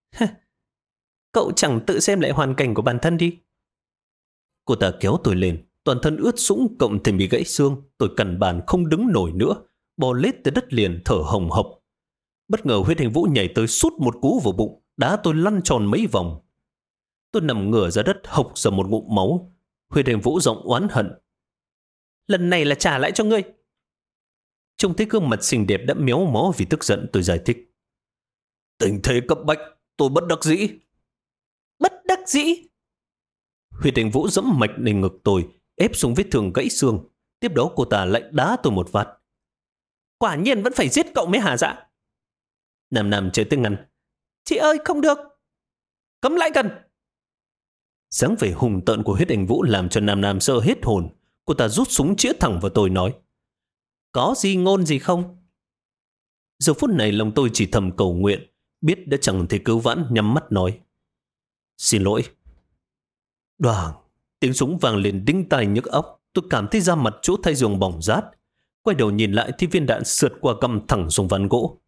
cậu chẳng tự xem lại hoàn cảnh của bản thân đi. Cô ta kéo tôi lên, toàn thân ướt sũng cộng thêm bị gãy xương. Tôi căn bản không đứng nổi nữa, bò lết tới đất liền thở hồng hộc. Bất ngờ Huyết Anh Vũ nhảy tới sút một cú vào bụng, đá tôi lăn tròn mấy vòng. Tôi nằm ngửa ra đất hộc ra một ngụm máu. Huyết Anh Vũ giọng oán hận, lần này là trả lại cho ngươi. Trông thấy gương mặt xinh đẹp đã méo mó vì tức giận, tôi giải thích, tình thế cấp bách, tôi bất đắc dĩ. Bất đắc dĩ? Huyết Anh Vũ giẫm mạch lên ngực tôi, ép xuống vết thương gãy xương. Tiếp đó cô ta lại đá tôi một phát. Quả nhiên vẫn phải giết cậu mới hả dạ? Nam Nam chạy tới ngăn. Chị ơi, không được. Cấm lại gần. Dáng vẻ hùng tợn của Huyết Anh Vũ làm cho Nam Nam sợ hết hồn. Cô ta rút súng chĩa thẳng vào tôi nói. Có gì ngôn gì không? Giờ phút này lòng tôi chỉ thầm cầu nguyện, biết đã chẳng thể cứu vãn, nhắm mắt nói. Xin lỗi. Đoàng, tiếng súng vang lên đinh tai nhức óc. Tôi cảm thấy da mặt chỗ thay giường bỏng rát. Quay đầu nhìn lại thì viên đạn sượt qua găm thẳng xuống ván gỗ.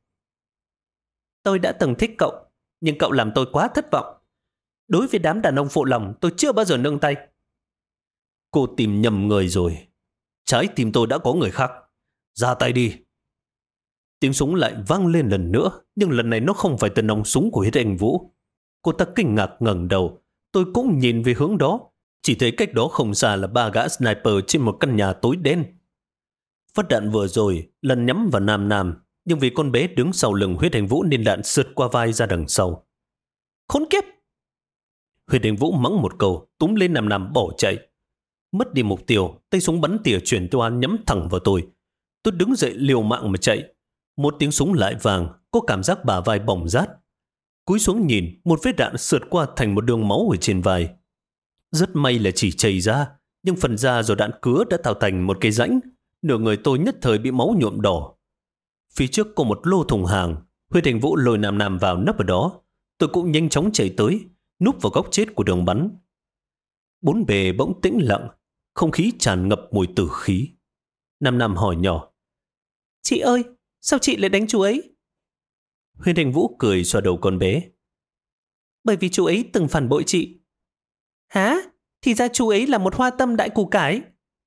Tôi đã từng thích cậu, nhưng cậu làm tôi quá thất vọng. Đối với đám đàn ông phụ lòng, tôi chưa bao giờ nương tay. Cô tìm nhầm người rồi. Trái tim tôi đã có người khác. Ra tay đi. Tiếng súng lại vang lên lần nữa, nhưng lần này nó không phải từ nòng súng của Huyết Anh Vũ. Cô ta kinh ngạc ngẩng đầu. Tôi cũng nhìn về hướng đó. Chỉ thấy cách đó không xa là 3 gã sniper trên một căn nhà tối đen. Phát đạn vừa rồi lần nhắm vào Nam Nam, nhưng vì con bé đứng sau lưng Huyết Anh Vũ nên đạn sượt qua vai ra đằng sau. Khốn kiếp! Huyết Anh Vũ mắng một câu, túm lên Nam Nam bỏ chạy. Mất đi mục tiêu, tay súng bắn tỉa chuyển toan nhắm thẳng vào tôi. Tôi đứng dậy liều mạng mà chạy. Một tiếng súng lại vàng, có cảm giác bả vai bỏng rát. Cúi xuống nhìn, một vết đạn sượt qua thành một đường máu ở trên vai. Rất may là chỉ chảy ra, nhưng phần da do đạn cứa đã tạo thành một cái rãnh. Nửa người tôi nhất thời bị máu nhuộm đỏ. Phía trước có một lô thùng hàng. Huyết Anh Vũ lôi Nam Nam vào nấp ở đó. Tôi cũng nhanh chóng chạy tới, núp vào góc chết của đường bắn. Bốn bề bỗng tĩnh lặng, không khí tràn ngập mùi tử khí. Nam Nam hỏi nhỏ. Chị ơi, sao chị lại đánh chú ấy? Huyết Anh Vũ cười xoa đầu con bé. Bởi vì chú ấy từng phản bội chị. Hả? Thì ra chú ấy là một hoa tâm đại củ cải.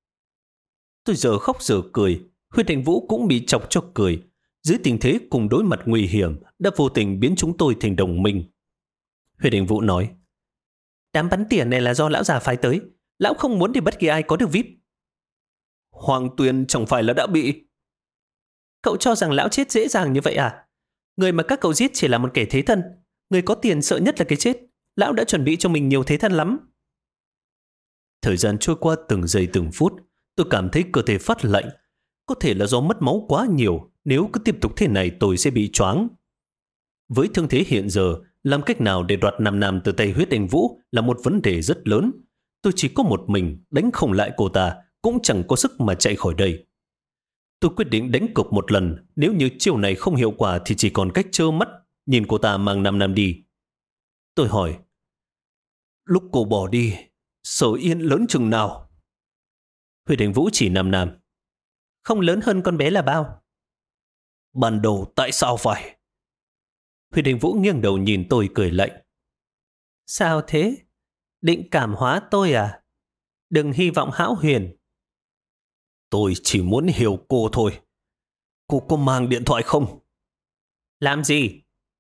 Tôi giờ khóc giờ cười. Huyết Anh Vũ cũng bị chọc cho cười. Dưới tình thế cùng đối mặt nguy hiểm đã vô tình biến chúng tôi thành đồng minh. Huyết Anh Vũ nói. Đám bắn tỉa này là do lão già phái tới. Lão không muốn để bất kỳ ai có được VIP. Hoàng Tuyền chẳng phải là đã bị... Cậu cho rằng lão chết dễ dàng như vậy à? Người mà các cậu giết chỉ là một kẻ thế thân. Người có tiền sợ nhất là cái chết. Lão đã chuẩn bị cho mình nhiều thế thân lắm. Thời gian trôi qua từng giây từng phút. Tôi cảm thấy cơ thể phát lạnh. Có thể là do mất máu quá nhiều. Nếu cứ tiếp tục thế này tôi sẽ bị choáng. Với thương thế hiện giờ, làm cách nào để đoạt Nam Nam từ tay Huyết Anh Vũ là một vấn đề rất lớn. Tôi chỉ có một mình, đánh không lại cô ta, cũng chẳng có sức mà chạy khỏi đây. Tôi quyết định đánh cược một lần. Nếu như chiêu này không hiệu quả thì chỉ còn cách trơ mắt nhìn cô ta mang Nam Nam đi. Tôi hỏi. Lúc cô bỏ đi, Sở Yên lớn chừng nào? Huyết Anh Vũ chỉ Nam Nam. Không lớn hơn con bé là bao. Ban đầu tại sao phải? Huyết Anh Vũ nghiêng đầu nhìn tôi cười lạnh. Sao thế? Định cảm hóa tôi à? Đừng hy vọng hão huyền. Tôi chỉ muốn hiểu cô thôi. Cô có mang điện thoại không? Làm gì?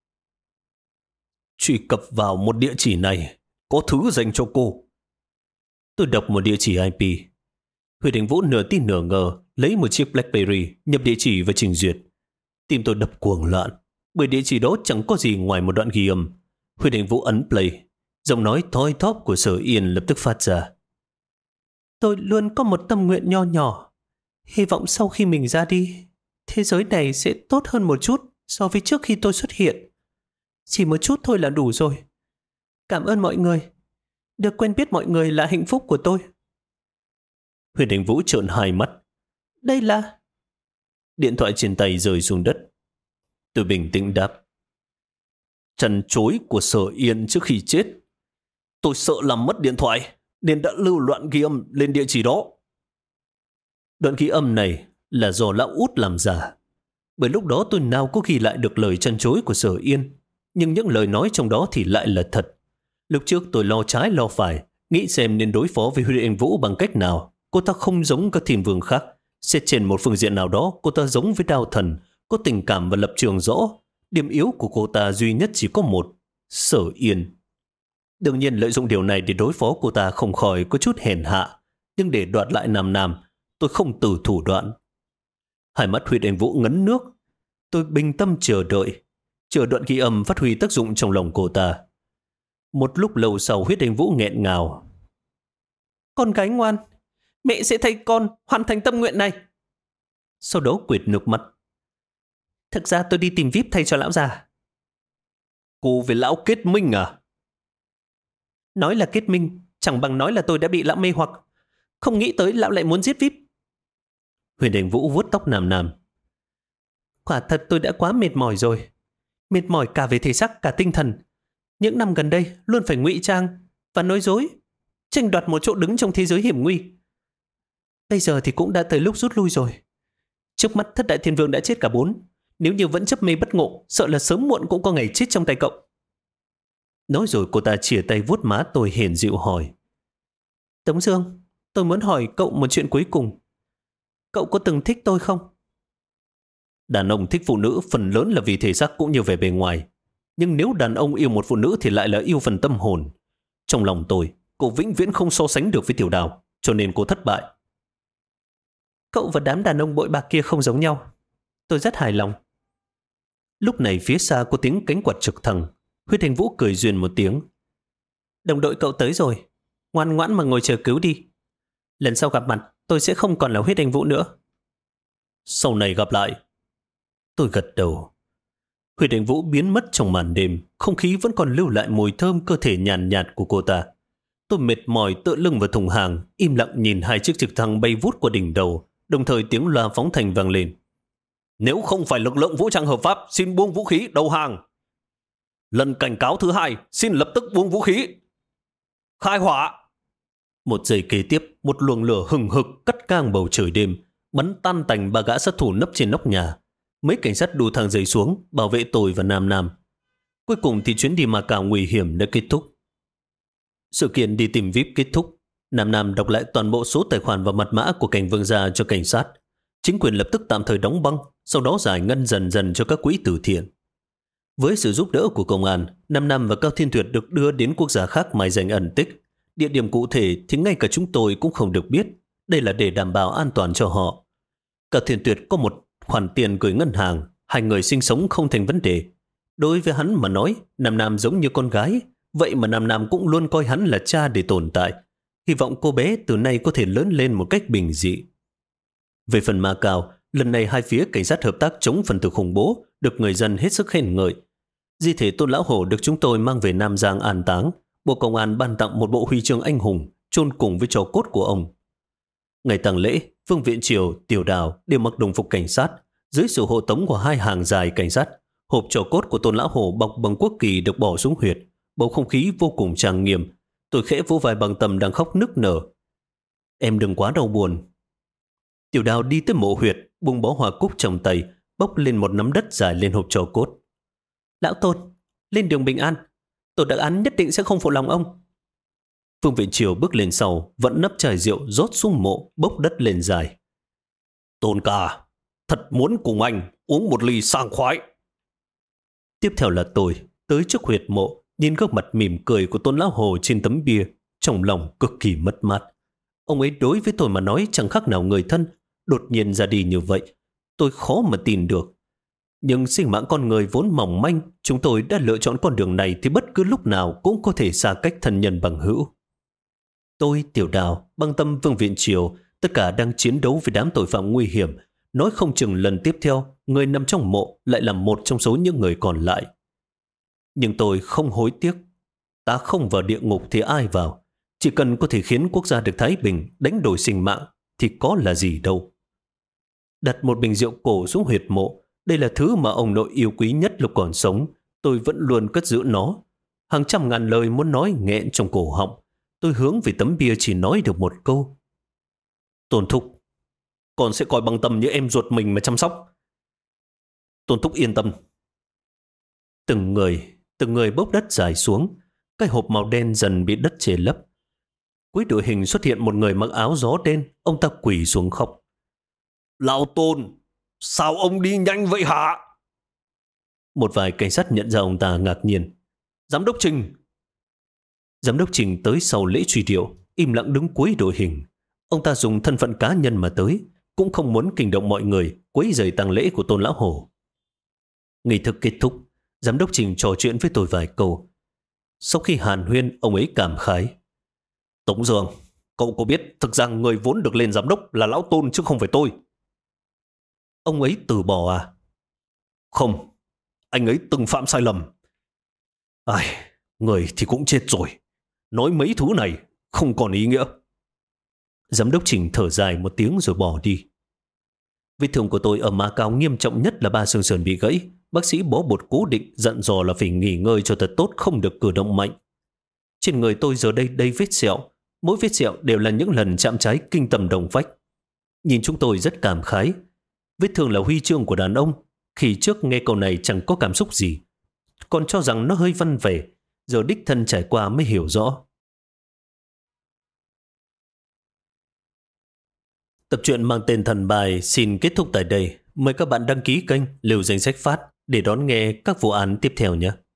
Truy cập vào một địa chỉ này. Có thứ dành cho cô. Tôi đọc một địa chỉ IP. Huyết Anh Vũ nửa tin nửa ngờ lấy một chiếc BlackBerry nhập địa chỉ và trình duyệt. Tim tôi đập cuồng loạn, bởi địa chỉ đó chẳng có gì ngoài một đoạn ghi âm. Huyết Anh Vũ ấn play. Giọng nói thoi thóp của Sở Yên lập tức phát ra. Tôi luôn có một tâm nguyện nho nhỏ. Hy vọng sau khi mình ra đi, thế giới này sẽ tốt hơn một chút so với trước khi tôi xuất hiện. Chỉ một chút thôi là đủ rồi. Cảm ơn mọi người. Được quen biết mọi người là hạnh phúc của tôi. Huyết Anh Vũ trợn hai mắt. Đây là... Điện thoại trên tay rơi xuống đất. Tôi bình tĩnh đáp. Trần chối của Sở Yên trước khi chết. Tôi sợ làm mất điện thoại nên đã lưu loạn ghi âm lên địa chỉ đó. Đoạn ghi âm này là do lão út làm giả. Bởi lúc đó tôi nào có ghi lại được lời trần chối của Sở Yên. Nhưng những lời nói trong đó thì lại là thật. Lúc trước tôi lo trái lo phải, nghĩ xem nên đối phó với Huyết Anh Vũ bằng cách nào. Cô ta không giống các thiên vương khác. Xét trên một phương diện nào đó, cô ta giống với Đao Thần, có tình cảm và lập trường rõ. Điểm yếu của cô ta duy nhất chỉ có một, Sở Yên. Đương nhiên lợi dụng điều này để đối phó cô ta không khỏi có chút hèn hạ. Nhưng để đoạt lại Nam Nam, tôi không từ thủ đoạn. Hai mắt Huyết Anh Vũ ngấn nước. Tôi bình tâm chờ đợi. Chờ đoạn ghi âm phát huy tác dụng trong lòng cô ta. Một lúc lâu sau Huyết Anh Vũ nghẹn ngào. Con gái ngoan, mẹ sẽ thay con hoàn thành tâm nguyện này. Sau đó quệt nước mắt. Thực ra tôi đi tìm VIP thay cho lão già. Cô với lão kết minh à? Nói là kết minh, chẳng bằng nói là tôi đã bị lão mê hoặc. Không nghĩ tới lão lại muốn giết VIP. Huyền Đình Vũ vuốt tóc Nam Nam. Quả thật tôi đã quá mệt mỏi rồi. Mệt mỏi cả về thể xác cả tinh thần. Những năm gần đây luôn phải ngụy trang và nói dối, tranh đoạt một chỗ đứng trong thế giới hiểm nguy. Bây giờ thì cũng đã tới lúc rút lui rồi. Trước mắt thất đại thiên vương đã chết cả 4. Nếu như vẫn chấp mê bất ngộ, sợ là sớm muộn cũng có ngày chết trong tay cậu. Nói rồi cô ta chìa tay vuốt má tôi hiền dịu hỏi. Tống Dương, tôi muốn hỏi cậu một chuyện cuối cùng. Cậu có từng thích tôi không? Đàn ông thích phụ nữ phần lớn là vì thể xác cũng như về bề ngoài. Nhưng nếu đàn ông yêu một phụ nữ thì lại là yêu phần tâm hồn. Trong lòng tôi, cô vĩnh viễn không so sánh được với Tiểu Đào, cho nên cô thất bại. Cậu và đám đàn ông bội bạc kia không giống nhau. Tôi rất hài lòng. Lúc này phía xa có tiếng cánh quạt trực thăng. Huyết Thành Vũ cười duyên một tiếng. Đồng đội cậu tới rồi. Ngoan ngoãn mà ngồi chờ cứu đi. Lần sau gặp mặt tôi sẽ không còn là Huyết Thành Vũ nữa. Sau này gặp lại. Tôi gật đầu. Huyết Thành Vũ biến mất trong màn đêm. Không khí vẫn còn lưu lại mùi thơm cơ thể nhàn nhạt của cô ta. Tôi mệt mỏi tựa lưng vào thùng hàng, im lặng nhìn hai chiếc trực thăng bay vút qua đỉnh đầu, đồng thời tiếng loa phóng thanh vang lên. Nếu không phải lực lượng vũ trang hợp pháp, xin buông vũ khí đầu hàng. Lần cảnh cáo thứ 2, xin lập tức buông vũ khí. Khai hỏa. Một giây kế tiếp, một luồng lửa hừng hực cắt ngang bầu trời đêm, bắn tan tành 3 gã sát thủ nấp trên nóc nhà. Mấy cảnh sát đu thang dây xuống, bảo vệ tôi và Nam Nam. Cuối cùng thì chuyến đi Macau nguy hiểm đã kết thúc. Sự kiện đi tìm VIP kết thúc. Nam Nam đọc lại toàn bộ số tài khoản và mật mã của cảnh vương gia cho cảnh sát. Chính quyền lập tức tạm thời đóng băng, sau đó giải ngân dần dần cho các quỹ từ thiện. Với sự giúp đỡ của công an, Nam Nam và Cao Thiên Tuyệt được đưa đến quốc gia khác mài dành ẩn tích. Địa điểm cụ thể thì ngay cả chúng tôi cũng không được biết. Đây là để đảm bảo an toàn cho họ. Cao Thiên Tuyệt có một khoản tiền gửi ngân hàng, 2 người sinh sống không thành vấn đề. Đối với hắn mà nói, Nam Nam giống như con gái, vậy mà Nam Nam cũng luôn coi hắn là cha để tồn tại. Hy vọng cô bé từ nay có thể lớn lên một cách bình dị. Về phần Macau, lần này hai phía cảnh sát hợp tác chống phần tử khủng bố được người dân hết sức khen ngợi. Di thể Tôn Lão Hổ được chúng tôi mang về Nam Giang an táng. Bộ Công an ban tặng một bộ huy chương anh hùng chôn cùng với tro cốt của ông. Ngày tang lễ, Vương Viện Triều, Tiểu Đào đều mặc đồng phục cảnh sát. Dưới sự hộ tống của 2 hàng dài cảnh sát, hộp tro cốt của Tôn Lão Hổ bọc bằng quốc kỳ được bỏ xuống huyệt. Bầu không khí vô cùng trang nghiêm. Tôi khẽ vỗ vai Bằng Tâm đang khóc nức nở. Em đừng quá đau buồn. Tiểu Đào đi tới mộ huyệt, buông bó hoa cúc trong tay, bốc lên một nắm đất dài lên hộp tro cốt. Lão Tôn, lên đường bình an. Tổ đặc án nhất định sẽ không phụ lòng ông. Vương Viện Triều bước lên sau, vẫn nấp chai rượu rót xuống mộ, bốc đất lên dài. Tôn ca, thật muốn cùng anh uống một ly sảng khoái. Tiếp theo là tôi, tới trước huyệt mộ, nhìn gương mặt mỉm cười của Tôn Lão Hồ trên tấm bia, trong lòng cực kỳ mất mát. Ông ấy đối với tôi mà nói chẳng khác nào người thân, đột nhiên ra đi như vậy. Tôi khó mà tin được. Nhưng sinh mạng con người vốn mỏng manh, chúng tôi đã lựa chọn con đường này thì bất cứ lúc nào cũng có thể xa cách thân nhân bằng hữu. Tôi, Tiểu Đào, Băng Tâm, Vương Viện Triều, tất cả đang chiến đấu với đám tội phạm nguy hiểm. Nói không chừng lần tiếp theo, người nằm trong mộ lại là một trong số những người còn lại. Nhưng tôi không hối tiếc. Ta không vào địa ngục thì ai vào. Chỉ cần có thể khiến quốc gia được thái bình, đánh đổi sinh mạng, thì có là gì đâu. Đặt một bình rượu cổ xuống huyệt mộ. Đây là thứ mà ông nội yêu quý nhất lúc còn sống. Tôi vẫn luôn cất giữ nó. Hàng trăm ngàn lời muốn nói nghẹn trong cổ họng. Tôi hướng về tấm bia chỉ nói được một câu. Tôn Thúc, con sẽ coi Băng Tâm như em ruột mình mà chăm sóc. Tôn Thúc yên tâm. Từng người bốc đất dài xuống. Cái hộp màu đen dần bị đất che lấp. Cuối đội hình xuất hiện một người mặc áo gió đen. Ông ta quỳ xuống khóc. Lão Tôn, sao ông đi nhanh vậy hả? Một vài cảnh sát nhận ra ông ta ngạc nhiên. Giám đốc Trình. Giám đốc Trình tới sau lễ truy điệu, im lặng đứng cuối đội hình. Ông ta dùng thân phận cá nhân mà tới, cũng không muốn kinh động mọi người, quấy rầy tang lễ của Tôn Lão Hổ. Nghi thức kết thúc, giám đốc Trình trò chuyện với tôi vài câu. Sau khi hàn huyên, ông ấy cảm khái. Tống Dương, Cậu có biết thực ra người vốn được lên giám đốc là lão Tôn chứ không phải tôi? Ông ấy từ bỏ à? Không, anh ấy từng phạm sai lầm. Ai, người thì cũng chết rồi. Nói mấy thứ này không còn ý nghĩa. Giám đốc Trình thở dài một tiếng rồi bỏ đi. Vết thương của tôi ở má cao nghiêm trọng nhất là 3 xương sườn bị gãy. Bác sĩ bó bột cố định dặn dò là phải nghỉ ngơi cho thật tốt, không được cử động mạnh. Trên người tôi giờ đây đầy vết sẹo. Mỗi vết sẹo đều là những lần chạm trái kinh tầm đồng vách. Nhìn chúng tôi rất cảm khái. Vết thương là huy chương của đàn ông. Khi trước nghe câu này chẳng có cảm xúc gì, còn cho rằng nó hơi văn vẻ. Giờ đích thân trải qua mới hiểu rõ. Tập truyện mang tên Thần Bài xin kết thúc tại đây. Mời các bạn đăng ký kênh, lưu danh sách phát để đón nghe các vụ án tiếp theo nhé.